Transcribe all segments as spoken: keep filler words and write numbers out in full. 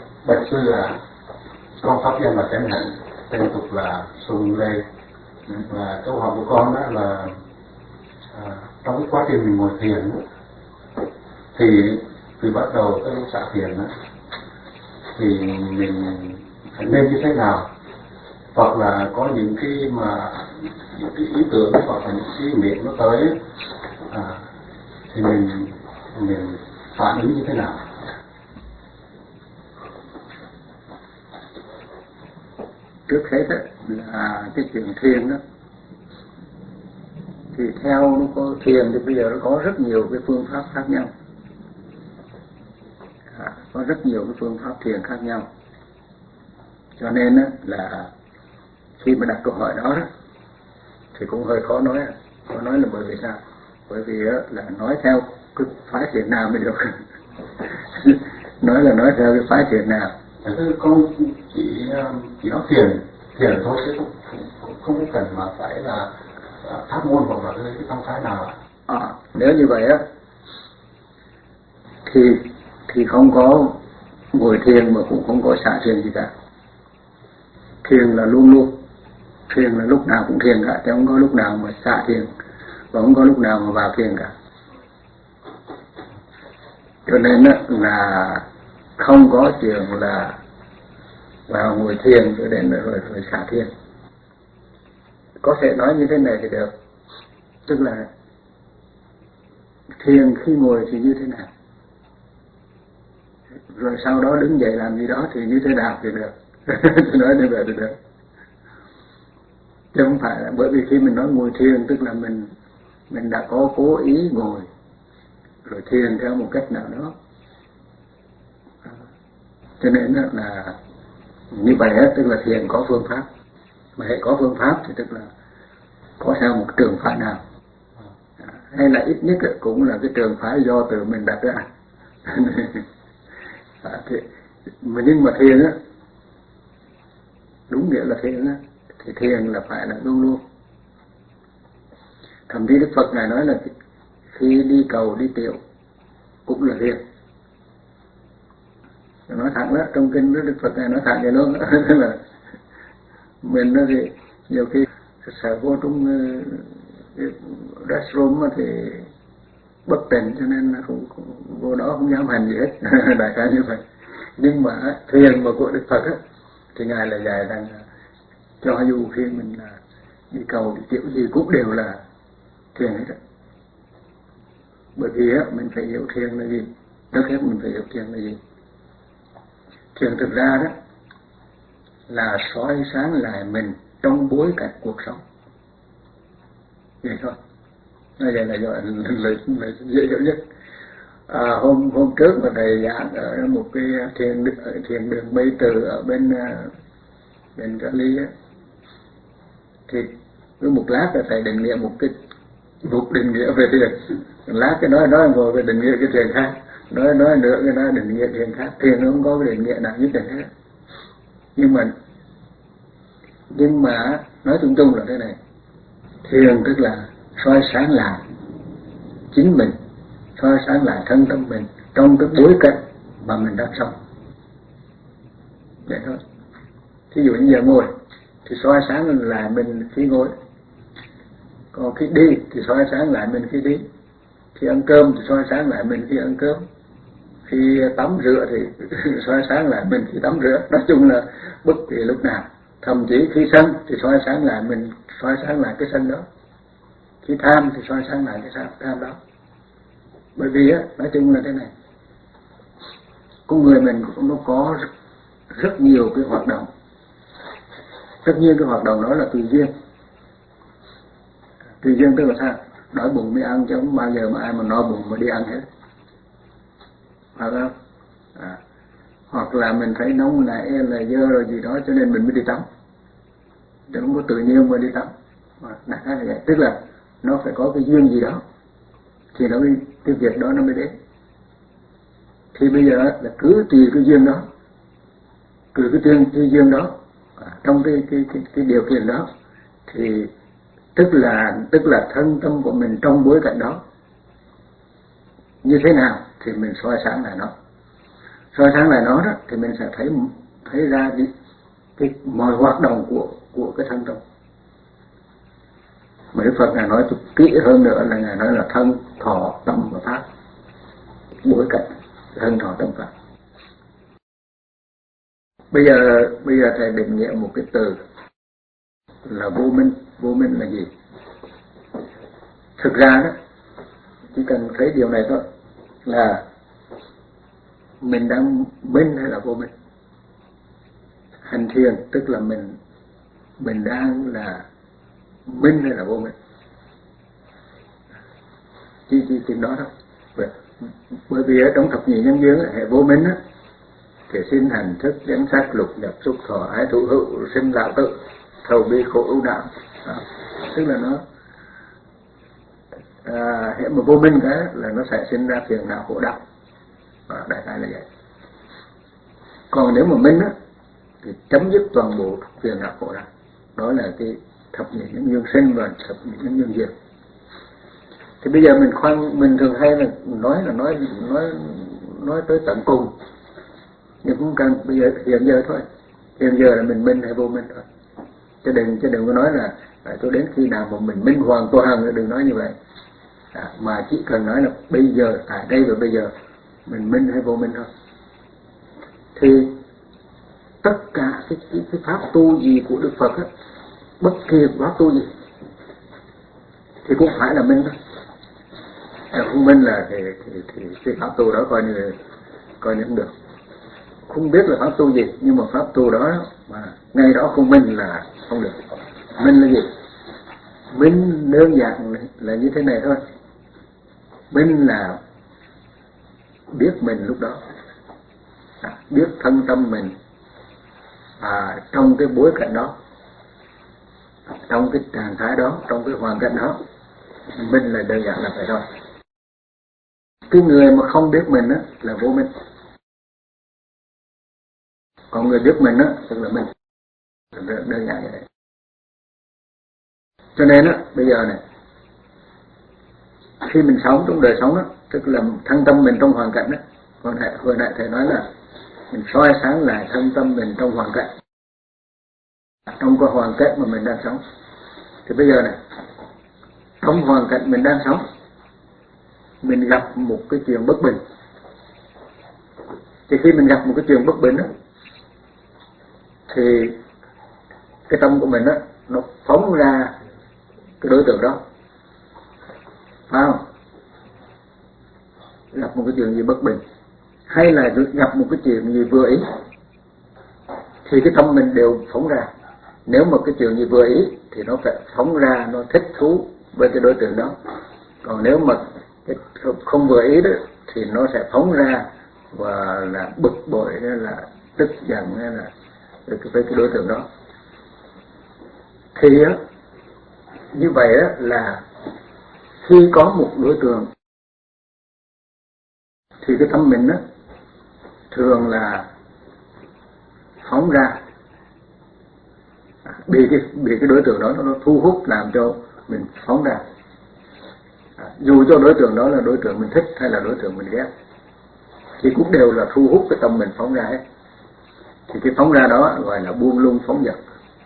Bạch sư là con pháp danh là Chánh Hạnh, tên tục là Xuân Lê. Và câu hỏi của con đó là à, trong cái quá trình mình ngồi thiền thì từ bắt đầu tới lúc xả thiền đó, thì mình phải nên như thế nào, hoặc là có những cái mà những cái ý tưởng hoặc là những cái niệm nó tới à, thì mình mình phản ứng như thế nào? Trước hết đó, là cái chuyện thiền đó, thì theo nó có thiền thì bây giờ nó có rất nhiều cái phương pháp khác nhau, à, có rất nhiều cái phương pháp thiền khác nhau. Cho nên đó, là khi mà đặt câu hỏi đó, đó thì cũng hơi khó nói. Khó nói là bởi vì sao? Bởi vì đó, là nói theo cái phái thiền nào mới được. Nói là nói theo cái phái thiền nào. Thế con chỉ chỉ nói thiền thiền thôi, chứ không, không, không cần mà phải là pháp môn hoặc là cái phong thái nào. À, nếu như vậy á thì thì không có ngồi thiền mà cũng không có xả thiền gì cả. Thiền là luôn luôn, thiền là lúc nào cũng thiền cả, chứ không có lúc nào mà xả thiền và không có lúc nào mà vào thiền cả. Cho nên á, là không có chuyện là vào ngồi thiền rồi đến rồi, rồi xả thiền. Có thể nói như thế này thì được, tức là thiền khi ngồi thì như thế nào, rồi sau đó đứng dậy làm gì đó thì như thế nào thì được. Nói như vậy thì được, chứ không phải là bởi vì khi mình nói ngồi thiền tức là mình mình đã có cố ý ngồi rồi thiền theo một cách nào đó. Cho nên là như vậy á, tức là thiền có phương pháp, mà hệ có phương pháp thì tức là có theo một trường phái nào, hay là ít nhất cũng là cái trường phái do tự mình đặt ra. À, thì, mà nhưng mà thiền á, đúng nghĩa là thiền á, thì thiền là phải là luôn luôn. Thậm chí Đức Phật Ngài nói là khi đi cầu đi tiểu cũng là thiền. Nói thẳng đó, trong kinh đó Đức Phật Ngài nói thẳng vậy luôn. Là mình đó thì nhiều khi sợ vô trong uh, restroom thì bất tỉnh, cho nên là không, không vô đó không dám hành gì hết. Đại khái như vậy. Nhưng mà thiền mà của Đức Phật á, thì Ngài là dạy rằng cho dù khi mình là đi cầu đi tiểu gì cũng đều là thiền hết. Bởi vì á, mình phải hiểu thiền là gì. Trước hết mình phải hiểu thiền là gì. Thiền thực ra đó là soi sáng lại mình trong bối cảnh cuộc sống. Vậy thôi. Nói vậy là lời dễ hiểu nhất. À, hôm hôm trước mà thầy giảng ở một cái thiền thiền đường Mây Từ ở bên bên Cali á, thì cứ một lát là thầy định nghĩa một cái một định nghĩa về thiền, lát cái nói nói ngồi về định nghĩa cái thiền khác, nói nói nữa cái nói định nghĩa thiền khác. Thiền nó không có cái định nghĩa nào nhất định hết. Nhưng mà nhưng mà nói chung chung là thế này, thiền tức là soi sáng lại chính mình, soi sáng lại thân tâm mình trong cái bối cảnh mà mình đang sống. Vậy thôi. Thí dụ như giờ ngồi thì soi sáng lại mình khi ngồi, còn khi đi thì soi sáng lại mình khi đi, khi ăn cơm thì soi sáng lại mình khi ăn cơm, khi tắm rửa thì soi sáng lại mình khi tắm rửa. Nói chung là bất kỳ lúc nào, thậm chí khi sân thì soi sáng lại mình, soi sáng lại cái sân đó, khi tham thì soi sáng lại cái tham đó. Bởi vì á, nói chung là thế này, con người mình cũng nó có rất, rất nhiều cái hoạt động. Tất nhiên cái hoạt động đó là tùy duyên. Tùy duyên tức là sao? Đói bụng mới ăn, chứ không bao giờ mà ai mà no bụng mà đi ăn hết. Phải không? À. Hoặc là mình thấy nóng nảy là dơ rồi gì đó cho nên mình mới đi tắm, chứ không có tự nhiên mà đi tắm. Đại khái là vậy. Tức là nó phải có cái duyên gì đó thì nó mới, cái việc đó nó mới đến. Thì bây giờ là cứ tùy cái duyên đó, cứ cái duyên, cái duyên đó à, trong cái, cái, cái, cái điều kiện đó thì tức là tức là thân tâm của mình trong bối cảnh đó như thế nào thì mình soi sáng lại nó. soi sáng lại nó đó thì mình sẽ thấy thấy ra cái, cái mọi hoạt động của của cái thân tâm. Mà Đức Phật Ngài nói kỹ hơn nữa là Ngài nói là thân, thọ, tâm và pháp, bối cảnh thân, thọ, tâm, pháp. Bây giờ bây giờ thầy định nghĩa một cái từ là vô minh. Vô minh là gì? Thực ra đó, chỉ cần thấy điều này thôi là mình đang minh hay là vô minh. Hành thiền tức là mình mình đang là minh hay là vô minh. Chỉ chỉ chuyện đó thôi. Bởi vì ở trong thập nhị nhân duyên hệ vô minh á, thì sinh hành thức danh sắc lục nhập xúc thọ ái thụ hữu sinh lão tự thầu bi khổ ưu não. Tức là nó à, hệ mà vô minh cái là nó sẽ sinh ra phiền não khổ đau. À, đại khái là vậy. Còn nếu mà minh á thì chấm dứt toàn bộ phiền não khổ đau. Đó là cái thập nhị nhân duyên sinh và thập nhị nhân duyên diệt. Thì bây giờ mình khoan mình thường hay là nói là nói nói nói tới tận cùng, nhưng cũng cần bây giờ hiện giờ thôi, hiện giờ là mình minh hay vô minh thôi, chứ đừng chứ đừng có nói là à, tôi đến khi nào mà mình minh hoàn toàn, đừng nói như vậy. À, mà chỉ cần nói là bây giờ tại đây và bây giờ mình minh hay vô minh thôi. Thì tất cả cái, cái, cái pháp tu gì của Đức Phật á, bất kỳ pháp tu gì thì cũng phải là minh thôi. À, không minh là thì, thì, thì cái pháp tu đó coi như coi như không được. Không biết là pháp tu gì, nhưng mà pháp tu đó mà ngay đó không minh là không được. Minh là gì? Minh đơn giản là như thế này thôi. Minh là biết mình lúc đó, à, biết thân tâm mình à, trong cái bối cảnh đó, trong cái trạng thái đó, trong cái hoàn cảnh đó. Minh là đơn giản là vậy thôi. Cái người mà không biết mình á là vô minh. Còn người biết mình á tức là mình. Đơn giản vậy đấy. Cho nên á bây giờ này, khi mình sống trong đời sống á, tức là thân tâm mình trong hoàn cảnh á, hồi nãy hồi nãy thầy nói là mình soi sáng lại thân tâm mình trong hoàn cảnh, trong cái hoàn cảnh mà mình đang sống. Thì bây giờ này, trong hoàn cảnh mình đang sống, mình gặp một cái chuyện bất bình. Thì khi mình gặp một cái chuyện bất bình á, thì cái tâm của mình á nó phóng ra cái đối tượng đó, phải không? Gặp một cái chuyện gì bất bình, hay là gặp một cái chuyện gì vừa ý, thì cái tâm mình đều phóng ra. Nếu mà cái chuyện gì vừa ý thì nó phải phóng ra, nó thích thú với cái đối tượng đó. Còn nếu mà cái không vừa ý đó thì nó sẽ phóng ra và là bực bội hay là tức giận hay là với cái đối tượng đó. Thì á, như vậy á là khi có một đối tượng thì cái tâm mình á thường là phóng ra, bị cái bị cái đối tượng đó nó thu hút làm cho mình phóng ra. À, dù cho đối tượng đó là đối tượng mình thích hay là đối tượng mình ghét thì cũng đều là thu hút cái tâm mình phóng ra hết. Thì cái phóng ra đó gọi là buông lung phóng dật.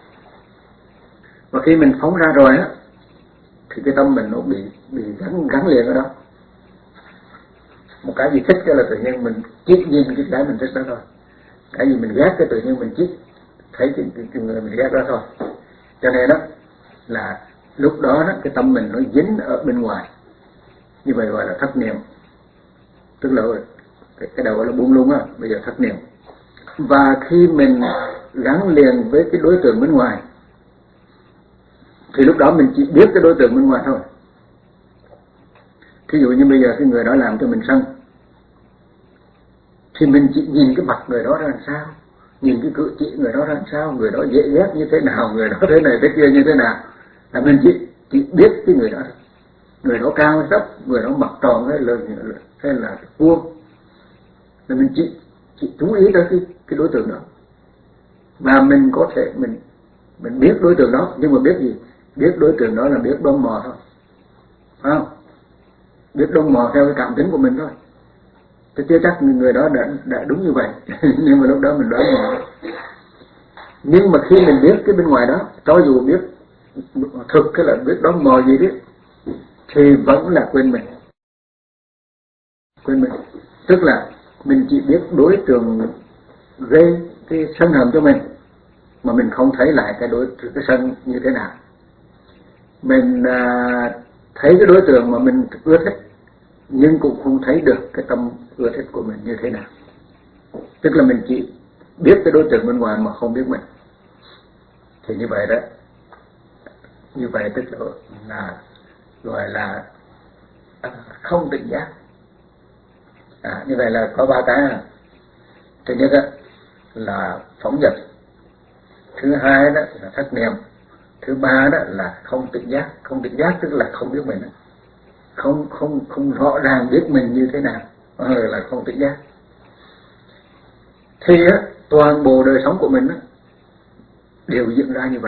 Và khi mình phóng ra rồi á thì cái tâm mình nó bị bị gắn gắn liền ở đó. Một cái gì thích cái là tự nhiên mình chỉ nhìn cái cái mình thích đó thôi. Cái gì mình ghét cái tự nhiên mình chỉ thấy cái, cái, cái người mình ghét đó thôi. Cho nên đó là lúc đó, đó cái tâm mình nó dính ở bên ngoài. Như vậy gọi là thất niệm. Tức là cái, cái đầu gọi là buông lung á, bây giờ thất niệm. Và khi mình gắn liền với cái đối tượng bên ngoài thì lúc đó mình chỉ biết cái đối tượng bên ngoài thôi. Thí dụ như bây giờ cái người đó làm cho mình sân thì mình chỉ nhìn cái mặt người đó ra làm sao, nhìn cái cử chỉ người đó ra làm sao, người đó dễ ghét như thế nào, người đó thế này thế kia như thế nào, là mình chỉ chỉ biết cái người đó. Người đó cao hay thấp, người đó mặt tròn hay là hay là vuông, là mình chỉ chỉ chú ý tới cái cái đối tượng đó. Và mình có thể mình mình biết đối tượng đó, nhưng mà biết gì? Biết đối tượng đó là biết đoan mò thôi, phải không? Biết đoan mò theo cái cảm tính của mình thôi. tôi chưa chắc người đó đã đã đúng như vậy. Nhưng mà lúc đó mình đoán nhầm. Nhưng mà khi mình biết cái bên ngoài đó, cho dù biết thực cái là biết đón mò gì đấy, thì vẫn là quên mình. Quên mình. Tức là mình chỉ biết đối tượng gây cái sân hận cho mình, mà mình không thấy lại cái đối cái sân như thế nào. Mình à, thấy cái đối tượng mà mình ưa thích, nhưng cũng không thấy được cái tâm ưa thích của mình như thế nào. Tức là mình chỉ biết cái đối tượng bên ngoài mà không biết mình. Thì như vậy đó, như vậy tức là, là gọi là không tỉnh giác. À, như vậy là có ba cái. Thứ nhất đó, là phóng dật. Thứ hai đó là thất niệm. Thứ ba đó là không tỉnh giác. Không tỉnh giác tức là không biết mình, không không không rõ ràng biết mình như thế nào, ờ, là không tỉnh giác. Thì á, toàn bộ đời sống của mình á, đều diễn ra như vậy.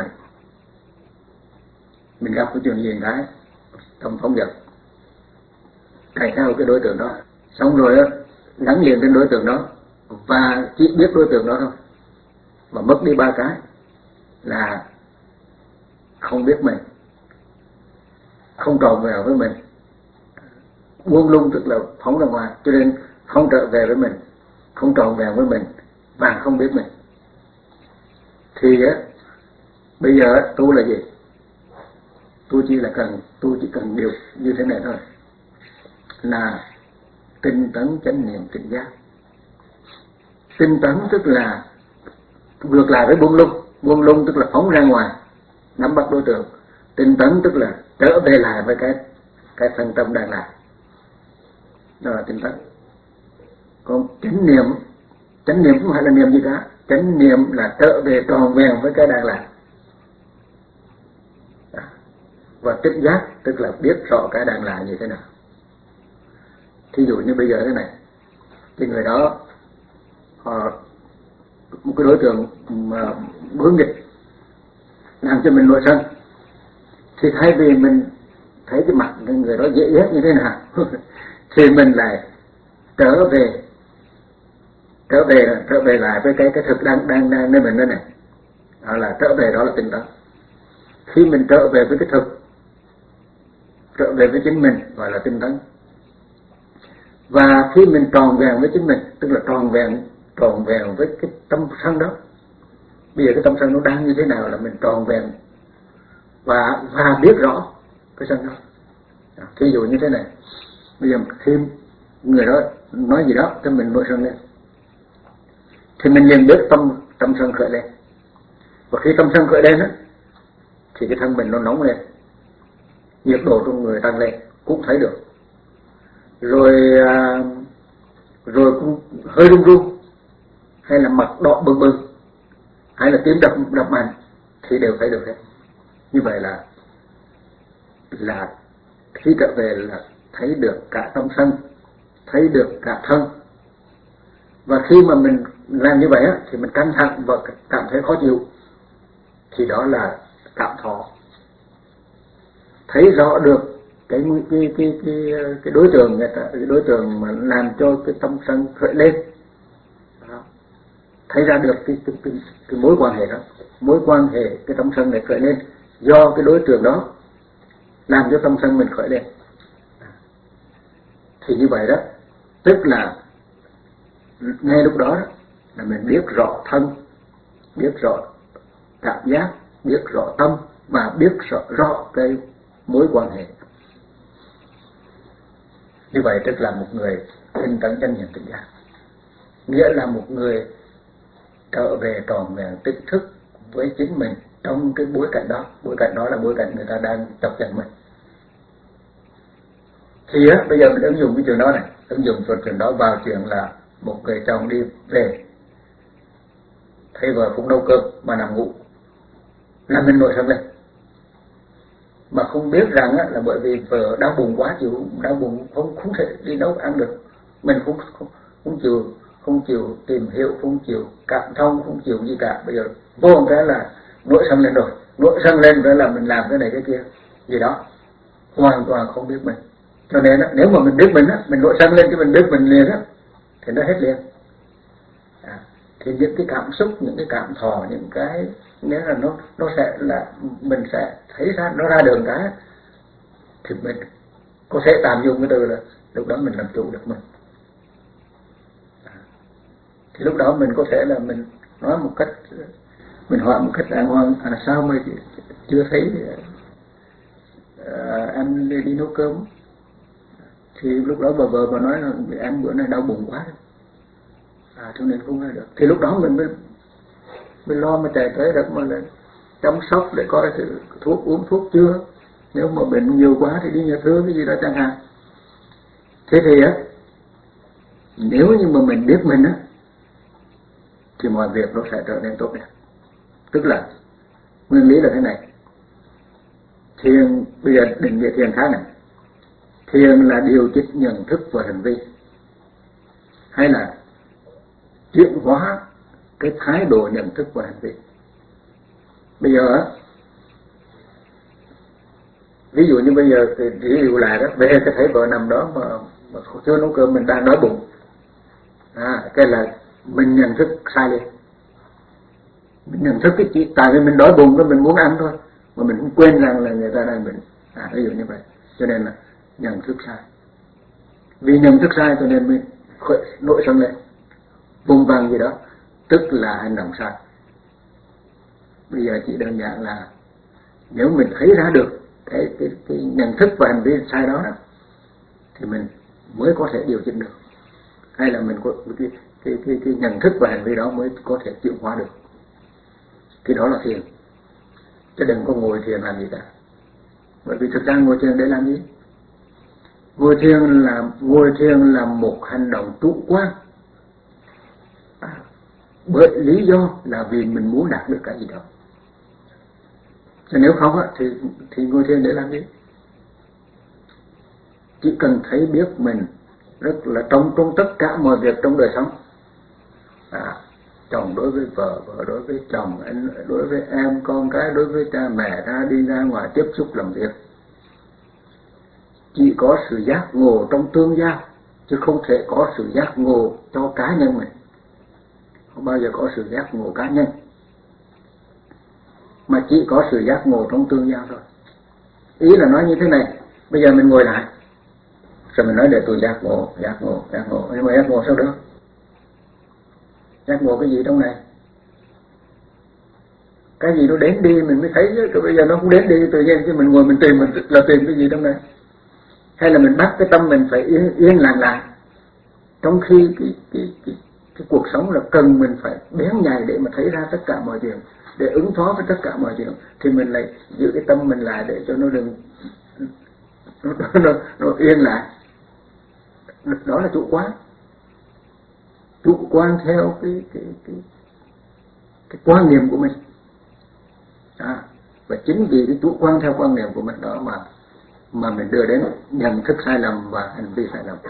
Mình gặp cái chuyện gì cái trong phóng dật, chạy theo cái đối tượng đó, xong rồi á, gắn liền trên đối tượng đó và chỉ biết đối tượng đó thôi, mà mất đi ba cái là không biết mình, không tròn vẹn với mình, buông lung tức là phóng ra ngoài, cho nên không trở về với mình, không tròn vẹn với mình và không biết mình. Thì á, bây giờ tu là gì? Tu chỉ là cần, tu chỉ cần điều như thế này thôi, là tinh tấn chánh niệm tỉnh giác. Tinh tấn tức là ngược lại với buông lung. Buông lung tức là phóng ra ngoài, nắm bắt đối tượng. Tinh tấn tức là trở về lại với cái cái phân tâm đang làm. Đó là tinh tấn. Còn chánh niệm, chánh niệm không phải là niệm gì cả. Chánh niệm là trở về tròn vẹn với cái đang làm. Và tỉnh giác tức là biết rõ cái đang làm như thế nào. Thí dụ như bây giờ thế này, thì người đó họ, một cái đối tượng mà bướng nghịch làm cho mình nổi sân, thì thay vì mình thấy cái mặt người đó dễ ghét như thế nào thì mình lại trở về trở về trở về lại với cái cái thực đang đang đang nơi mình đây này, đó là trở về, đó là tinh tấn. Khi mình trở về với cái thực, trở về với chính mình gọi là tinh tấn. Và khi mình tròn vẹn với chính mình, tức là tròn vẹn tròn vẹn với cái tâm sân đó. Bây giờ cái tâm sân nó đang như thế nào là mình tròn vẹn và và biết rõ cái sân đó. Ví dụ như thế này, bây giờ khi người đó nói gì đó cho mình nổi sân lên, thì mình liền biết tâm tâm sân khởi lên. Và khi tâm sân khởi lên á, thì cái thân mình nó nóng lên, nhiệt độ trong người tăng lên cũng thấy được. Rồi à, rồi cũng hơi run run, hay là mặt đỏ bừng bừng, hay là tim đập đập mạnh thì đều thấy được hết. Như vậy là là khi trở về là thấy được cả tâm sân, thấy được cả thân. Và khi mà mình làm như vậy á, thì mình căng thẳng và cảm thấy khó chịu, thì đó là cảm thọ. Thấy rõ được cái cái cái cái cái đối tượng người ta, cái đối tượng mà làm cho cái tâm sân khởi lên, đó. Thấy ra được cái, cái cái cái mối quan hệ đó, mối quan hệ cái tâm sân này khởi lên do cái đối tượng đó làm cho tâm sân mình khởi lên. Thì như vậy đó, tức là ngay lúc đó, đó là mình biết rõ thân, biết rõ cảm giác, biết rõ tâm và biết rõ, rõ cái mối quan hệ. Như vậy tức là một người tinh tấn chánh niệm tỉnh giác, nghĩa là một người trở về tròn vẹn tỉnh thức với chính mình trong cái bối cảnh đó. Bối cảnh đó là bối cảnh người ta đang tập dần mình. Thì á, bây giờ mình ứng dụng cái chuyện đó này, ứng dụng chuyện đó vào chuyện là một người chồng đi về thấy vợ cũng nấu cơm mà nằm ngủ, làm mình nổi sân lên, mà không biết rằng á, là bởi vì vợ đau bụng quá, chịu đau bụng không không thể đi nấu ăn được, mình không không, không chịu không chịu tìm hiểu, không chịu cảm thông, không chịu gì cả. Bây giờ vô một cái là nổi sân lên rồi, nổi sân lên rồi là mình làm cái này cái kia gì đó, hoàn toàn không biết mình. Cho nên á, nếu mà mình biết mình á, mình nổi sân lên cái mình biết mình liền á, thì nó hết liền. À, thì những cái cảm xúc, những cái cảm thọ, những cái nghĩa là nó nó sẽ là mình sẽ thấy ra nó ra đường cái thì mình có thể tạm dùng cái từ là lúc đó mình làm chủ được mình. À, thì lúc đó mình có thể là mình nói một cách, mình hỏi một cách đàng hoàng, à sao mà chưa thấy à, anh đi, đi nấu cơm. Thì lúc đó bà vợ bà nói là em bữa nay đau bụng quá, à cho nên không nghe được. Thì lúc đó mình mới mình lo mà chạy tới được mà là chăm sóc để coi thử thuốc uống thuốc chưa, nếu mà bệnh nhiều quá thì đi nhà thương cái gì đó chẳng hạn. Thế thì á, nếu như mà mình biết mình á thì mọi việc nó sẽ trở nên tốt đẹp. Tức là nguyên lý là thế này. Thiền, bây giờ định nghĩa thiền khác này. Thiền là điều chỉnh nhận thức và hành vi, hay là chuyển hóa cái thái độ nhận thức và hành vi. Bây giờ ví dụ như bây giờ thì ví dụ lại đó, về cái thấy vợ nằm đó mà, mà chưa nấu cơm, mình đang đói bụng, à, cái là mình nhận thức sai đi. Mình nhận thức cái chuyện tại vì mình đói bụng và mình muốn ăn thôi, mà mình cũng quên rằng là người ta đang bệnh, à, ví dụ như vậy. Cho nên là nhận thức sai. Vì nhận thức sai cho nên mình nổi sân lên, vùng vằng gì đó, tức là hành động sai. Bây giờ chỉ đơn giản là nếu mình thấy ra được cái, cái, cái nhận thức và hành vi sai đó, đó thì mình mới có thể điều chỉnh được, hay là mình có cái, cái, cái, cái nhận thức và hành vi đó mới có thể chuyển hóa được. Cái đó là thiền. Chứ đừng có ngồi thiền làm gì cả. Bởi vì thực ra ngồi thiền để làm gì? Ngồi thiền là ngồi thiền là một hành động chủ quan, à, bởi lý do là vì mình muốn đạt được cái gì đó. Chứ nếu không á, thì thì ngồi thiền để làm gì? Chỉ cần thấy biết mình rất là trong trong tất cả mọi việc trong đời sống, à, chồng đối với vợ, vợ đối với chồng, anh đối với em, con cái đối với cha mẹ, ra đi ra ngoài tiếp xúc làm việc, chỉ có sự giác ngộ trong tương giao, chứ không thể có sự giác ngộ cho cá nhân mình. Không bao giờ có sự giác ngộ cá nhân, mà chỉ có sự giác ngộ trong tương giao thôi. Ý là nói như thế này, bây giờ mình ngồi lại rồi mình nói để tôi giác ngộ, giác ngộ, giác ngộ, nhưng mà giác ngộ sao được? Giác ngộ cái gì trong này? Cái gì nó đến đi mình mới thấy chứ, rồi bây giờ nó không đến đi tự nhiên chứ mình ngồi mình tìm, mình là tìm cái gì trong này? Hay là mình bắt cái tâm mình phải yên, yên lặng lại, trong khi cái, cái, cái, cái cuộc sống là cần mình phải bén nhạy để mà thấy ra tất cả mọi chuyện, để ứng phó với tất cả mọi chuyện, thì mình lại giữ cái tâm mình lại để cho nó đừng nó, nó, nó yên lại. Đó là chủ quan. Chủ quan theo cái cái cái cái quan niệm của mình, à, và chính vì cái chủ quan theo quan niệm của mình đó mà mà mình đưa đến nhận thức sai lầm và hành vi sai lầm.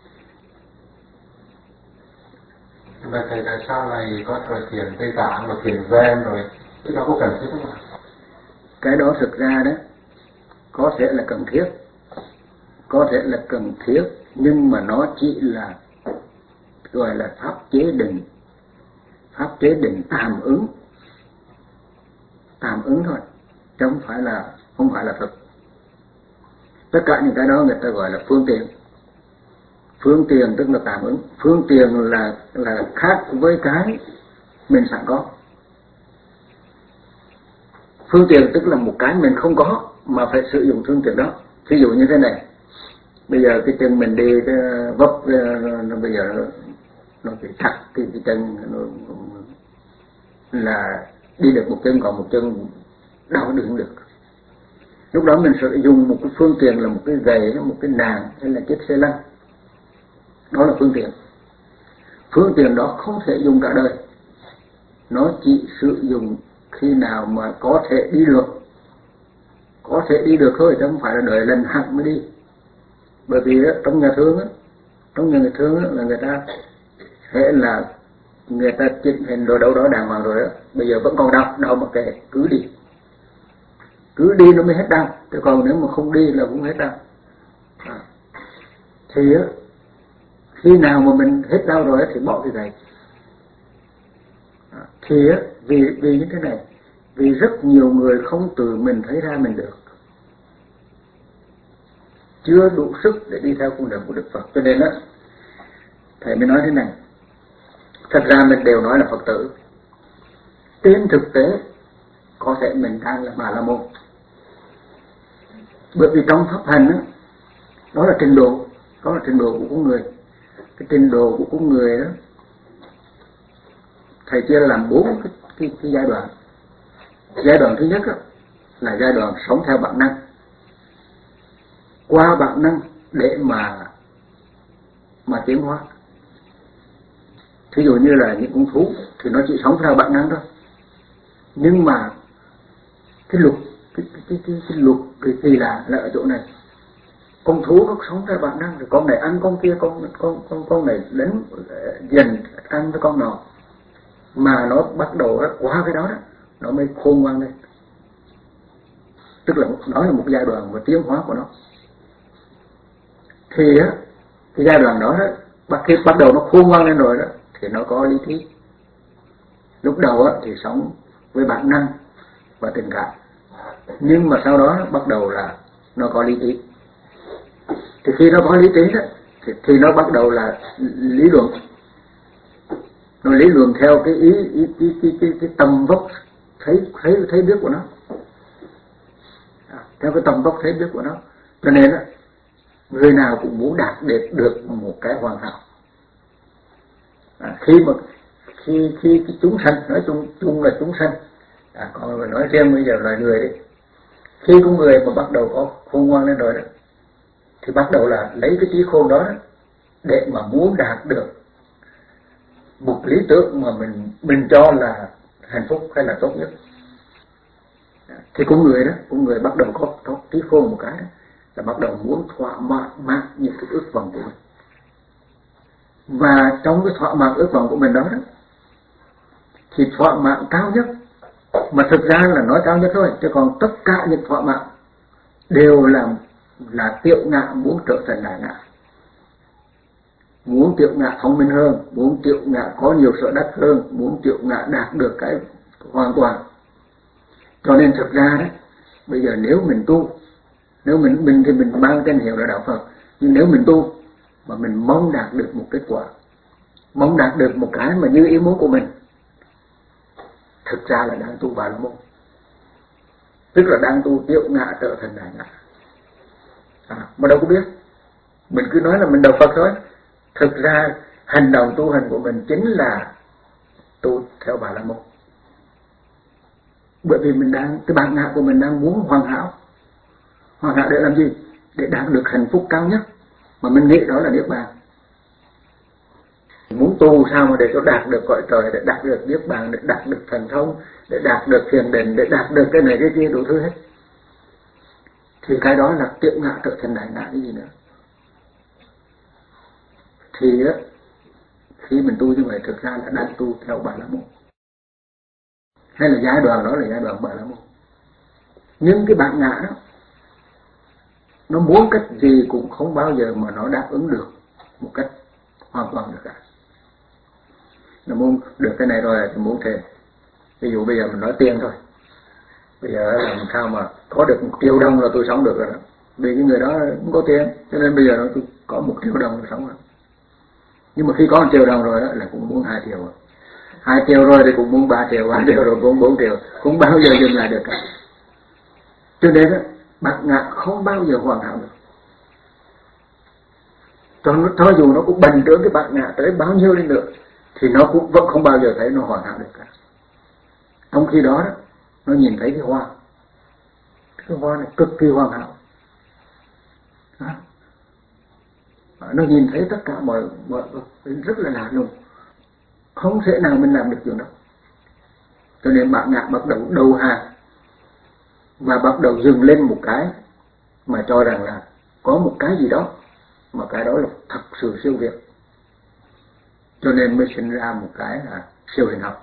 Vậy thầy tại sao này có thời thiền Tây Tạng và thiền Zen rồi, cái đó có cần thiết không ạ? Cái đó thực ra đó có thể là cần thiết, có thể là cần thiết, nhưng mà nó chỉ là gọi là pháp chế định, pháp chế định tạm ứng, tạm ứng thôi, chứ không phải là không phải là thực. Tất cả những cái đó người ta gọi là phương tiện. Phương tiện tức là tạm ứng. Phương tiện là là khác với cái mình sẵn có. Phương tiện tức là một cái mình không có mà phải sử dụng phương tiện đó. Ví dụ như thế này, bây giờ cái chân mình đi cái vấp, nó bây giờ nó, nó bị thắt cái, cái chân, nó, là đi được một chân còn một chân đau đứng được. Lúc đó mình sử dụng một cái phương tiện là một cái giày, một cái nàng hay là chiếc xe lăn. Đó là phương tiện. Phương tiện đó không thể dùng cả đời. Nó chỉ sử dụng khi nào mà có thể đi được. Có thể đi được thôi, chứ không phải là đợi lần hẳn mới đi. Bởi vì đó, trong nhà thương á, trong nhà người thương á, là người ta thế là người ta chỉnh hình rồi đâu đó đàng hoàng rồi đó, bây giờ vẫn còn đau, đau mà kệ, cứ đi. Cứ đi nó mới hết đau, chứ còn nếu mà không đi là cũng hết đau. À. Thì á, Khi nào mà mình hết đau rồi thì bỏ cái gậy. Thì vì vì những cái này, vì rất nhiều người không tự mình thấy ra mình được, chưa đủ sức để đi theo con đường của Đức Phật. Cho nên á, thầy mới nói thế này. Thật ra mình đều nói là Phật tử, trên thực tế có thể mình đang là Bà La Môn. Bởi vì trong pháp hành đó, đó là trình độ, đó là trình độ của con người. Cái trình độ của con người đó, thầy chia ra làm bốn cái, cái, cái giai đoạn. Giai đoạn thứ nhất đó, là giai đoạn sống theo bản năng, qua bản năng để mà mà tiến hóa. Thí dụ như là những con thú thì nó chỉ sống theo bản năng thôi, nhưng mà cái luật cái cái cái cái, cái luật cái kỳ lạ là ở chỗ này. Con thú nó sống theo bản năng, rồi con này ăn con kia, con con con con này đánh dần ăn với con nọ, mà nó bắt đầu đó, qua cái đó đó nó mới khôn ngoan lên. Tức là đó là một giai đoạn và tiến hóa của nó. Thì á, cái giai đoạn đó, đó khi bắt đầu nó khôn ngoan lên rồi đó thì nó có lý trí. Lúc đầu á, thì sống với bản năng và tình cảm, nhưng mà sau đó bắt đầu là nó có lý trí. Thì khi nó có lý trí đó thì, thì nó bắt đầu là lý luận. Nó lý luận theo cái ý ý cái cái cái, cái tầm vóc thấy thấy thấy biết của nó, à, theo cái tầm vóc thấy biết của nó. Cho nên á, người nào cũng muốn đạt được được một cái hoàn hảo. À, khi mà khi khi cái chúng sanh, nói chung chung là chúng sanh, à, còn mình nói riêng bây giờ loài người đi, khi con người mà bắt đầu có khôn ngoan lên rồi đó thì bắt đầu là lấy cái trí khôn đó để mà muốn đạt được một lý tưởng mà mình mình cho là hạnh phúc hay là tốt nhất. Thì con người đó, con người bắt đầu có, có trí khôn một cái đó, là bắt đầu muốn thỏa mãn mãn những cái ước vọng của mình. Và trong cái thỏa mãn ước vọng của mình đó, đó thì thỏa mãn cao nhất, mà thực ra là nói cao nhất thôi, chứ còn tất cả những thỏa mãn đều là là tiểu ngã muốn trở thành đại ngã. Muốn tiểu ngã thông minh hơn, muốn tiểu ngã có nhiều sở đắc hơn, muốn tiểu ngã đạt được cái hoàn toàn. Cho nên thực ra đấy, bây giờ nếu mình tu, nếu mình mình thì mình mang tên hiệu là đạo Phật, nhưng nếu mình tu mà mình mong đạt được một kết quả, mong đạt được một cái mà như ý muốn của mình, thực ra là đang tu Bà La Môn, tức là đang tu tiểu ngã trở thành đại ngã. À, mà đâu có biết, mình cứ nói là mình đạo Phật thôi. Thực ra hành động tu hành của mình chính là tu theo Bà La Môn. Bởi vì mình đang, cái bản ngã của mình đang muốn hoàn hảo. Hoàn hảo để làm gì? Để đạt được hạnh phúc cao nhất, mà mình nghĩ đó là Niết Bàn. Muốn tu sao mà để cho đạt được cõi trời, để đạt được Niết Bàn, để đạt được thần thông, để đạt được thiền định, để đạt được cái này cái kia đủ thứ hết. Thì cái đó là tiểu ngã trở thành đại ngã cái gì nữa. Thì á, khi mình tu như vậy thực ra là đang tu theo Bà La Môn, hay là giai đoạn đó là giai đoạn Bà La Môn. Nhưng cái bản ngã đó, nó muốn cách gì cũng không bao giờ mà nó đáp ứng được một cách hoàn toàn được cả. Nó muốn được cái này rồi thì muốn thêm. Ví dụ bây giờ mình nói tiền thôi, bây giờ làm sao mà có được một triệu đồng là tôi sống được rồi đó. Vì cái người đó cũng có tiền, cho nên bây giờ nó tôi có một triệu đồng là sống rồi. Nhưng mà khi có một triệu đồng rồi đó là cũng muốn hai triệu rồi. Hai triệu rồi thì cũng muốn ba triệu, ba triệu rồi cũng bốn triệu, cũng bao giờ dừng lại được cả. Cho nên đó, bản ngã không bao giờ hoàn hảo được. Cho, nó, cho dù nó cũng bành trướng cái bản ngã tới bao nhiêu lên nữa thì nó cũng vẫn không bao giờ thấy nó hoàn hảo được cả. Trong khi đó, đó nó nhìn thấy cái hoa, cái hoa này cực kỳ hoàn hảo. Đó. Nó nhìn thấy tất cả mọi, mọi rất là lạ lùng, không thể nào mình làm được chuyện đó. Cho nên bản ngã bắt đầu đầu hàng và bắt đầu dừng lên một cái mà cho rằng là có một cái gì đó mà cái đó là thật sự siêu việt. Cho nên mới sinh ra một cái là siêu hình học,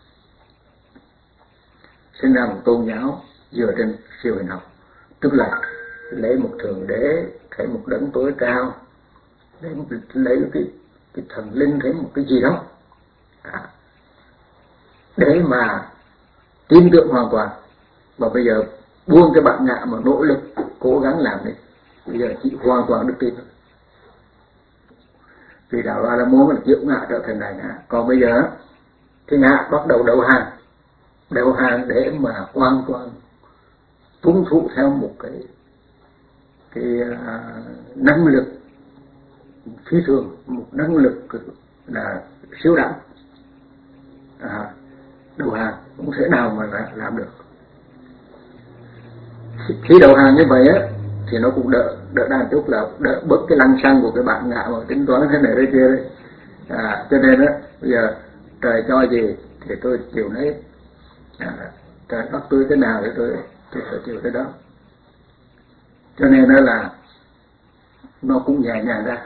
sinh ra một tôn giáo dựa trên siêu hình học, tức là lấy một thượng đế, lấy một đấng tối cao, lấy, lấy cái cái thần linh, thêm một cái gì đó à, để mà tin tưởng hoàn toàn. Và bây giờ buông cái bản ngã mà nỗ lực cố gắng làm đi, bây giờ chỉ hoàn toàn đức tin. Vì đạo A La Môn là giữ ngã trở thành đại ngã, còn bây giờ cái ngã bắt đầu đầu hàng, đầu hàng để mà hoàn toàn tuân thủ theo một cái cái uh, năng lực phi thường, một năng lực là siêu đẳng à, đầu hàng không thể nào mà làm được. Khi đầu hàng như vậy á thì nó cũng đỡ đỡ đàn chút, là đỡ bớt cái lăng xăng của cái bản ngã mà tính toán thế này thế kia đấy à, cho nên á bây giờ trời cho gì thì tôi chịu nấy à, trời bắt tôi thế nào thì tôi tôi phải chịu cái đó. Cho nên đó là nó cũng nhẹ nhàng ra.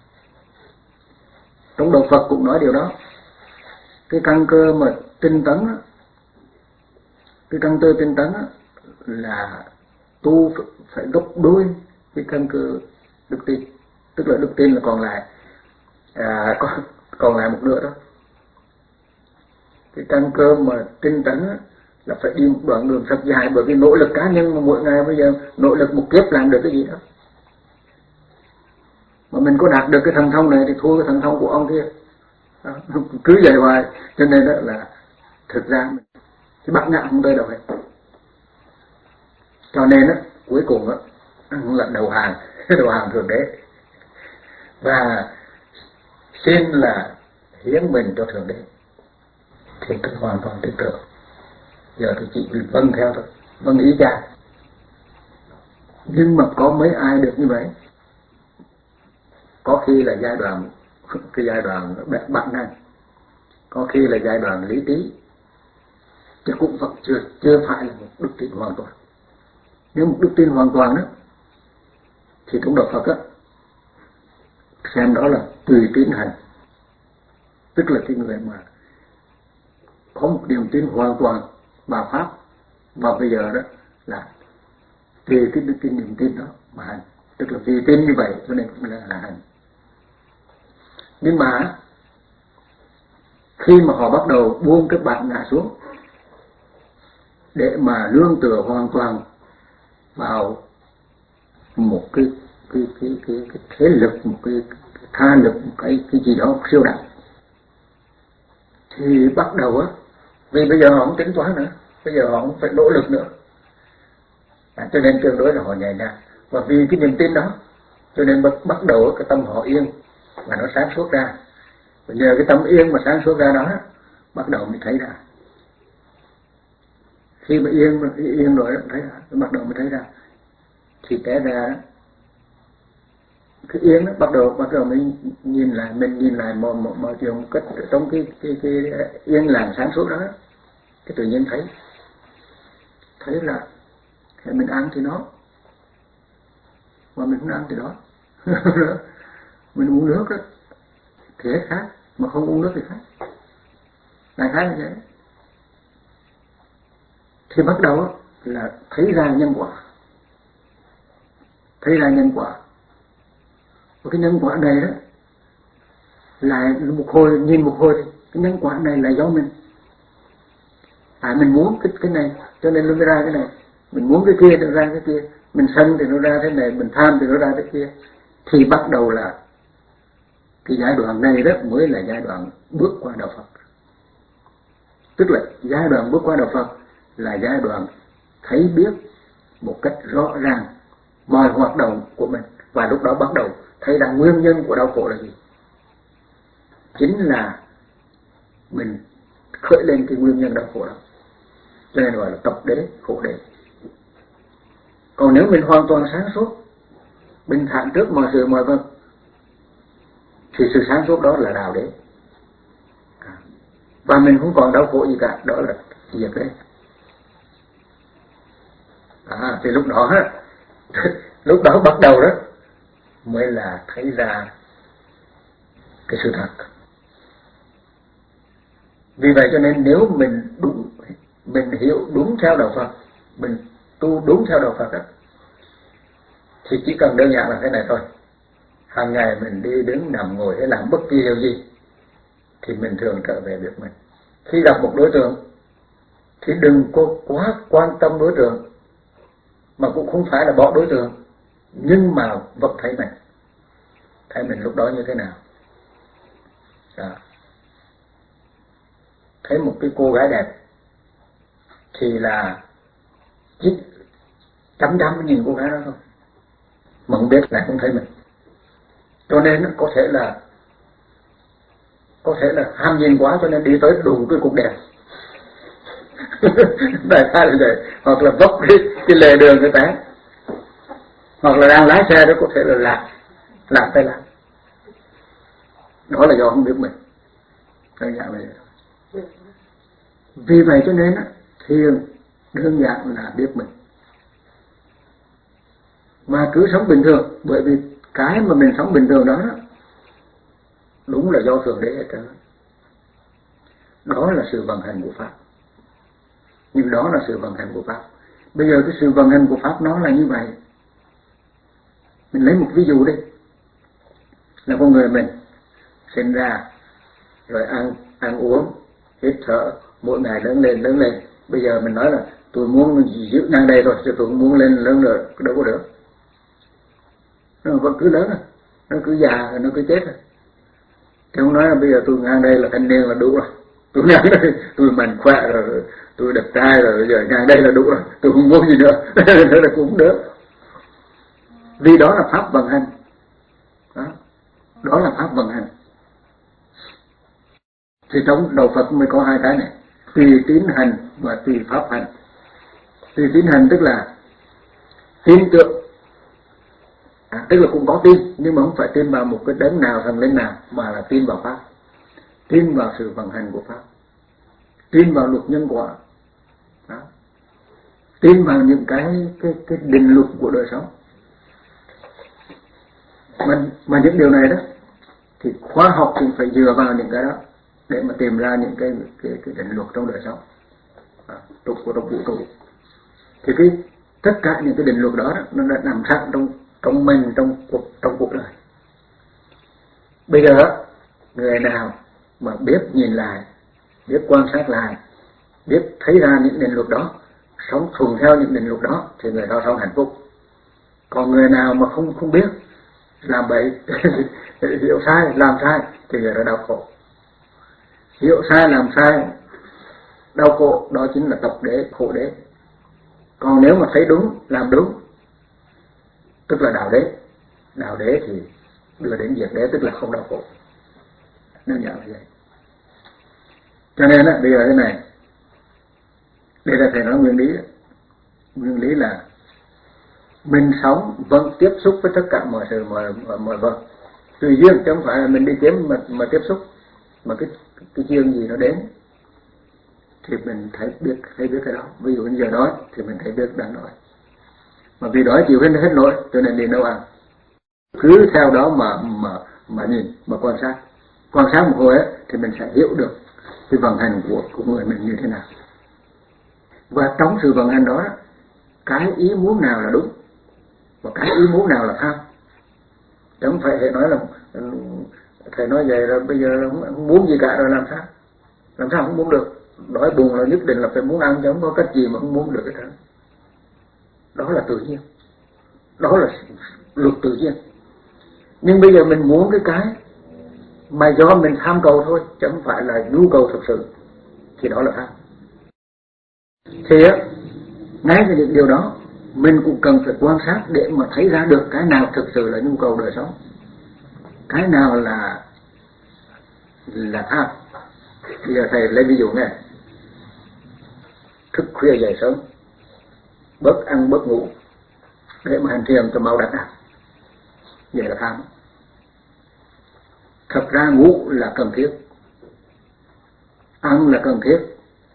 Trong đạo Phật cũng nói điều đó, cái căn cơ mà tinh tấn á, cái căn cơ tinh tấn á, là tu phải gấp đôi cái căn cơ đức tin, tức là đức tin là còn lại à, còn, còn lại một nửa đó. Cái căn cơ mà tinh tấn á, là phải đi một đoạn đường thật dài, bởi vì nỗ lực cá nhân mà mỗi ngày bây giờ nỗ lực một kiếp làm được cái gì đó. Mà mình có đạt được cái thần thông này thì thua cái thần thông của ông kia à, cứ vậy hoài. Cho nên đó là thực ra mình cái bản ngã không tới đâu hết. Cho nên á cuối cùng á là đầu hàng đầu hàng Thượng Đế và xin là hiến mình cho Thượng Đế, thì tôi hoàn toàn tin tưởng. Giờ tôi chỉ việc vâng theo thôi, vâng ý cha. Nhưng mà có mấy ai được như vậy? Có khi là giai đoạn cái giai đoạn bản năng, có khi là giai đoạn lý trí, chứ cũng vẫn chưa chưa phải là một đức tin hoàn toàn. Nếu một đức tin hoàn toàn đó thì trong đạo Phật á xem đó là tùy tín hành, tức là cái người mà có một niềm tin hoàn toàn vào pháp, và bây giờ đó là tùy cái đức tin niềm tin đó mà hành, tức là vì tin như vậy cho nên cũng là, là hành. Nhưng mà khi mà họ bắt đầu buông cái bản ngã xuống để mà nương tựa hoàn toàn vào một cái cái cái cái, cái thế lực, một cái, cái tha lực, một cái cái gì đó siêu đẳng, thì bắt đầu á, vì bây giờ họ không tính toán nữa, bây giờ họ không phải nỗ lực nữa à, cho nên tương đối là họ nhẹ nhàng. Và vì cái niềm tin đó cho nên bắt, bắt đầu cái tâm họ yên và nó sáng suốt ra. Và nhờ cái tâm yên mà sáng suốt ra đó bắt đầu mới thấy ra. Khi mà yên mà yên rồi đó, thấy ra, bắt đầu mới thấy ra. Thì té ra cái yên đó bắt đầu bắt đầu mới nhìn lại, mình nhìn lại mọi mọi, mọi chuyện một cách trong cái cái cái yên lặng sáng suốt đó, cái tự nhiên thấy thấy là mình ăn thì nó, mà mình không ăn thì đó. Mình uống nước đó thì hết khác, mà không uống nước thì khác, đại khái như thế. Thì bắt đầu là thấy ra nhân quả, thấy ra nhân quả. Và cái nhân quả này đó là một hồi, nhìn một hồi thì cái nhân quả này là do mình. À mình muốn cái cái này cho nên nó mới ra cái này, mình muốn cái kia nó ra cái kia, mình sân thì nó ra thế này, mình tham thì nó ra thế kia. Thì bắt đầu là cái giai đoạn này đó mới là giai đoạn bước qua đạo Phật. Tức là giai đoạn bước qua đạo Phật là giai đoạn thấy biết một cách rõ ràng mọi hoạt động của mình, và lúc đó bắt đầu thấy rằng nguyên nhân của đau khổ là gì. Chính là mình khởi lên cái nguyên nhân đau khổ đó, cho nên gọi là tập đế khổ đế. Còn nếu mình hoàn toàn sáng suốt, bình thản trước mọi sự mọi vật, thì sự sáng suốt đó là đạo đế, và mình không còn đau khổ gì cả, đó là diệt đế. À, thì lúc đó lúc đó bắt đầu đó mới là thấy ra cái sự thật. Vì vậy cho nên nếu mình đúng, mình hiểu đúng theo đạo Phật, mình tu đúng theo đạo Phật đó, thì chỉ cần đơn giản là thế này thôi. hàng ngày mình đi đứng nằm ngồi hay làm bất kỳ điều gì thì mình thường trở về việc mình. Khi gặp một đối tượng thì đừng có quá quan tâm đối tượng, mà cũng không phải là bỏ đối tượng, nhưng mà vẫn thấy mình thấy mình lúc đó như thế nào. Đó. Thấy một cái cô gái đẹp thì là chỉ chăm chăm nhìn cô gái đó thôi, mà không biết là không thấy mình. Cho nên nó có thể là có thể là ham nhìn quá cho nên đi tới đủ cái cục đẹp đại khái là vậy, hoặc là vấp cái, cái lề đường người ta, hoặc là đang lái xe đó có thể là lạc lạc tay lạc. Đó là do không biết mình. Đơn giản vậy. Vì vậy cho nên á, thiền đơn giản là biết mình, mà cứ sống bình thường. Bởi vì cái mà mình sống bình thường đó, đó đúng là do Thượng Đế hết trơn. Đó là sự vận hành của Pháp. Nhưng đó là sự vận hành của Pháp. Bây giờ cái sự vận hành của Pháp nó là như vậy. Mình lấy một ví dụ đi, là con người mình sinh ra rồi ăn ăn uống hít thở, mỗi ngày lớn lên lớn lên. Bây giờ mình nói là tôi muốn giữ ngang đây rồi, chứ tôi không muốn lên lớn nữa, đâu có được. Nó vẫn cứ lớn, nó cứ già, nó cứ chết. Chứ không nói là bây giờ tôi ngang đây là thanh niên là đủ rồi, tôi ngang đây tôi mạnh khỏe rồi, tôi đẹp trai rồi, bây giờ ngang đây là đủ rồi, tôi không muốn gì nữa. Đó là cũng được. Vì đó là Pháp vận hành. Đó, đó là Pháp vận hành. Thì trong đạo Phật mới có hai cái này, tùy tín hành và tùy pháp hành. Tùy tín hành tức là tin tưởng, à, tức là cũng có tin, nhưng mà không phải tin vào một cái đấng nào, thần linh nào, mà là tin vào Pháp, tin vào sự vận hành của Pháp, tin vào luật nhân quả. Đó. Tin vào những cái cái cái định luật của đời sống. Mà, mà những điều này đó thì khoa học cũng phải dựa vào những cái đó để mà tìm ra những cái cái, cái định luật trong đời sống, à, trục của trong vũ trụ. Thì cái tất cả những cái định luật đó, đó nó đã nằm sẵn trong trong mình, trong cuộc trong cuộc đời. Bây giờ người nào mà biết nhìn lại, biết quan sát lại, biết thấy ra những định luật đó, sống thuần theo những định luật đó thì người đó sống hạnh phúc. Còn người nào mà không không biết, làm bậy hiểu sai, làm sai thì người đó đau khổ. Hiểu sai, làm sai, đau khổ, đó chính là tập đế, khổ đế. Còn nếu mà thấy đúng, làm đúng, tức là đạo đế. Đạo đế thì đưa đến diệt đế, tức là không đau khổ. Nên nhận như vậy. Cho nên á, bây giờ thế này, đây là thầy nói nguyên lý. Nguyên lý là mình sống vẫn tiếp xúc với tất cả mọi sự, mọi, mọi, mọi vật. Tùy duyên, chứ không phải là mình đi kiếm mà, mà tiếp xúc. Mà cái, cái duyên gì nó đến thì mình thấy biết, thấy biết cái đó. Ví dụ như giờ đói thì mình thấy biết đang đói. Mà vì đói chịu hết, hết nổi cho nên đi nấu ăn. Cứ theo đó mà mà mà nhìn, mà quan sát. Quan sát một hồi ấy, thì mình sẽ hiểu được cái vận hành của, của người mình như thế nào. Và trong sự vận hành đó, cái ý muốn nào là đúng và cái ý muốn nào là tham. Chứ không phải thầy nói là thầy nói vậy là bây giờ không muốn gì cả rồi làm sao? Làm sao không muốn được? Đói buồn là nhất định là phải muốn ăn, chứ không có cách gì mà không muốn được cái đó. Đó là tự nhiên. Đó là luật tự nhiên. Nhưng bây giờ mình muốn cái cái mà do mình tham cầu thôi, chứ không phải là nhu cầu thực sự, thì đó là tham. Thì á, ngay cái những điều đó mình cũng cần phải quan sát để mà thấy ra được cái nào thực sự là nhu cầu đời sống, cái nào là là tham. Bây giờ thầy lấy ví dụ này, thức khuya dậy sớm, bớt ăn bớt ngủ để mà hành thiền cho mau đạt ăn, vậy là tham. Thật ra ngủ là cần thiết, ăn là cần thiết,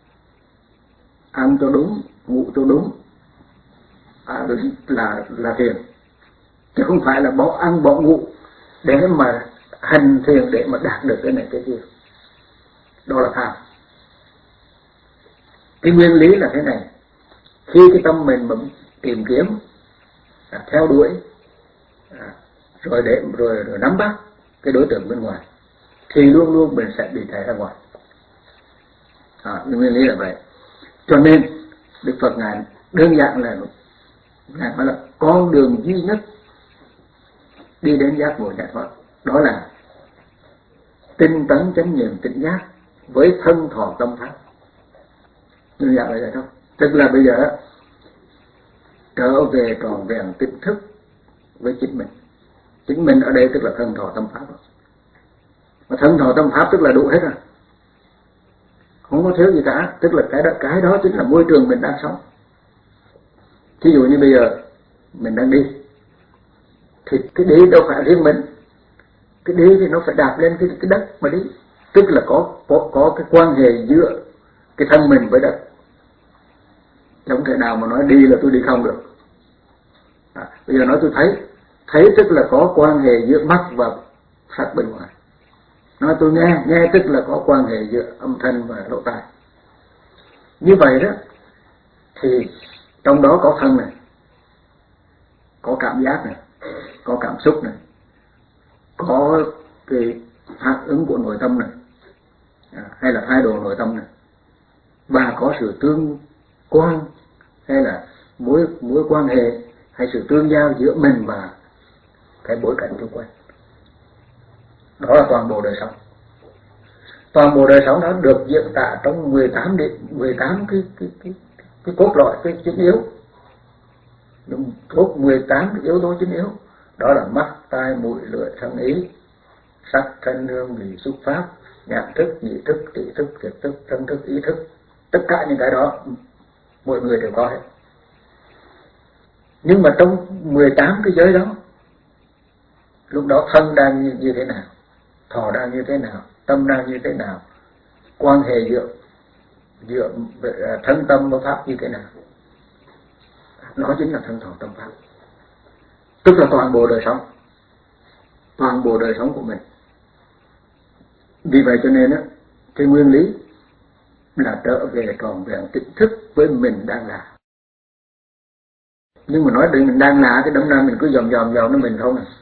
ăn cho đúng, ngủ cho đúng, à, là là thiền, chứ không phải là bỏ ăn bỏ ngủ để mà hành thiền để mà đạt được cái này cái kia. Đó là tham. Cái nguyên lý là thế này, khi cái tâm mình mà tìm kiếm, à, theo đuổi, à, rồi để rồi, rồi nắm bắt cái đối tượng bên ngoài thì luôn luôn mình sẽ bị thải ra ngoài. À, nguyên lý là vậy. Cho nên Đức Phật ngài đơn giản là ngài nói là con đường duy nhất đi đến giác ngộ giải thoát đó là tinh tấn chánh niệm tỉnh giác với thân thọ tâm pháp. Đơn giản là vậy thôi. Tức là bây giờ trở về tròn vẹn tỉnh thức với chính mình. Chính mình ở đây tức là thân thọ tâm pháp. Mà thân thọ tâm pháp tức là đủ hết rồi, không có thiếu gì cả. Tức là cái đó, cái đó chính là môi trường mình đang sống. Ví dụ như bây giờ mình đang đi thì cái đi đâu phải riêng mình, cái đi thì nó phải đạp lên cái, cái đất mà đi. Tức là có, có có cái quan hệ giữa cái thân mình với đất. Không thể nào mà nói đi là tôi đi không được. À, bây giờ nói tôi thấy, thấy tức là có quan hệ giữa mắt và sắc bên ngoài. Nói tôi nghe, nghe tức là có quan hệ giữa âm thanh và lỗ tai. Như vậy đó thì trong đó có thân này, có cảm giác này, có cảm xúc này, có cái phản ứng của nội tâm này, à, hay là thái độ nội tâm này, và có sự tương quan hay là mối mối quan hệ hay sự tương giao giữa mình và cái bối cảnh xung quanh. Đó là toàn bộ đời sống. Toàn bộ đời sống đó được diễn tả trong mười tám cái mười tám cái cái cái cái cốt lõi, cái chính yếu. Cốt mười tám cái yếu tố chính yếu. Đó là mắt, tai, mũi, lưỡi, thân, ý, sắc, thanh, hương, vị, xúc, pháp, nhãn thức, nhị thức, tỷ thức, thiệt thức, thân thức, ý thức. Tất cả những cái đó mọi người đều có hết. Nhưng mà trong mười tám cái giới đó, lúc đó thân đang như, như thế nào, thọ đang như thế nào, tâm đang như thế nào, quan hệ giữa giữa thân tâm và pháp như thế nào, đó chính là thân thọ tâm pháp. Tức là toàn bộ đời sống, toàn bộ đời sống của mình. Vì vậy cho nên á, cái nguyên lý là trở về tròn vẹn tỉnh thức với mình đang là. Nhưng mà nói đến mình đang là, cái đâm ra mình cứ dòm dòm dòm nó mình không à.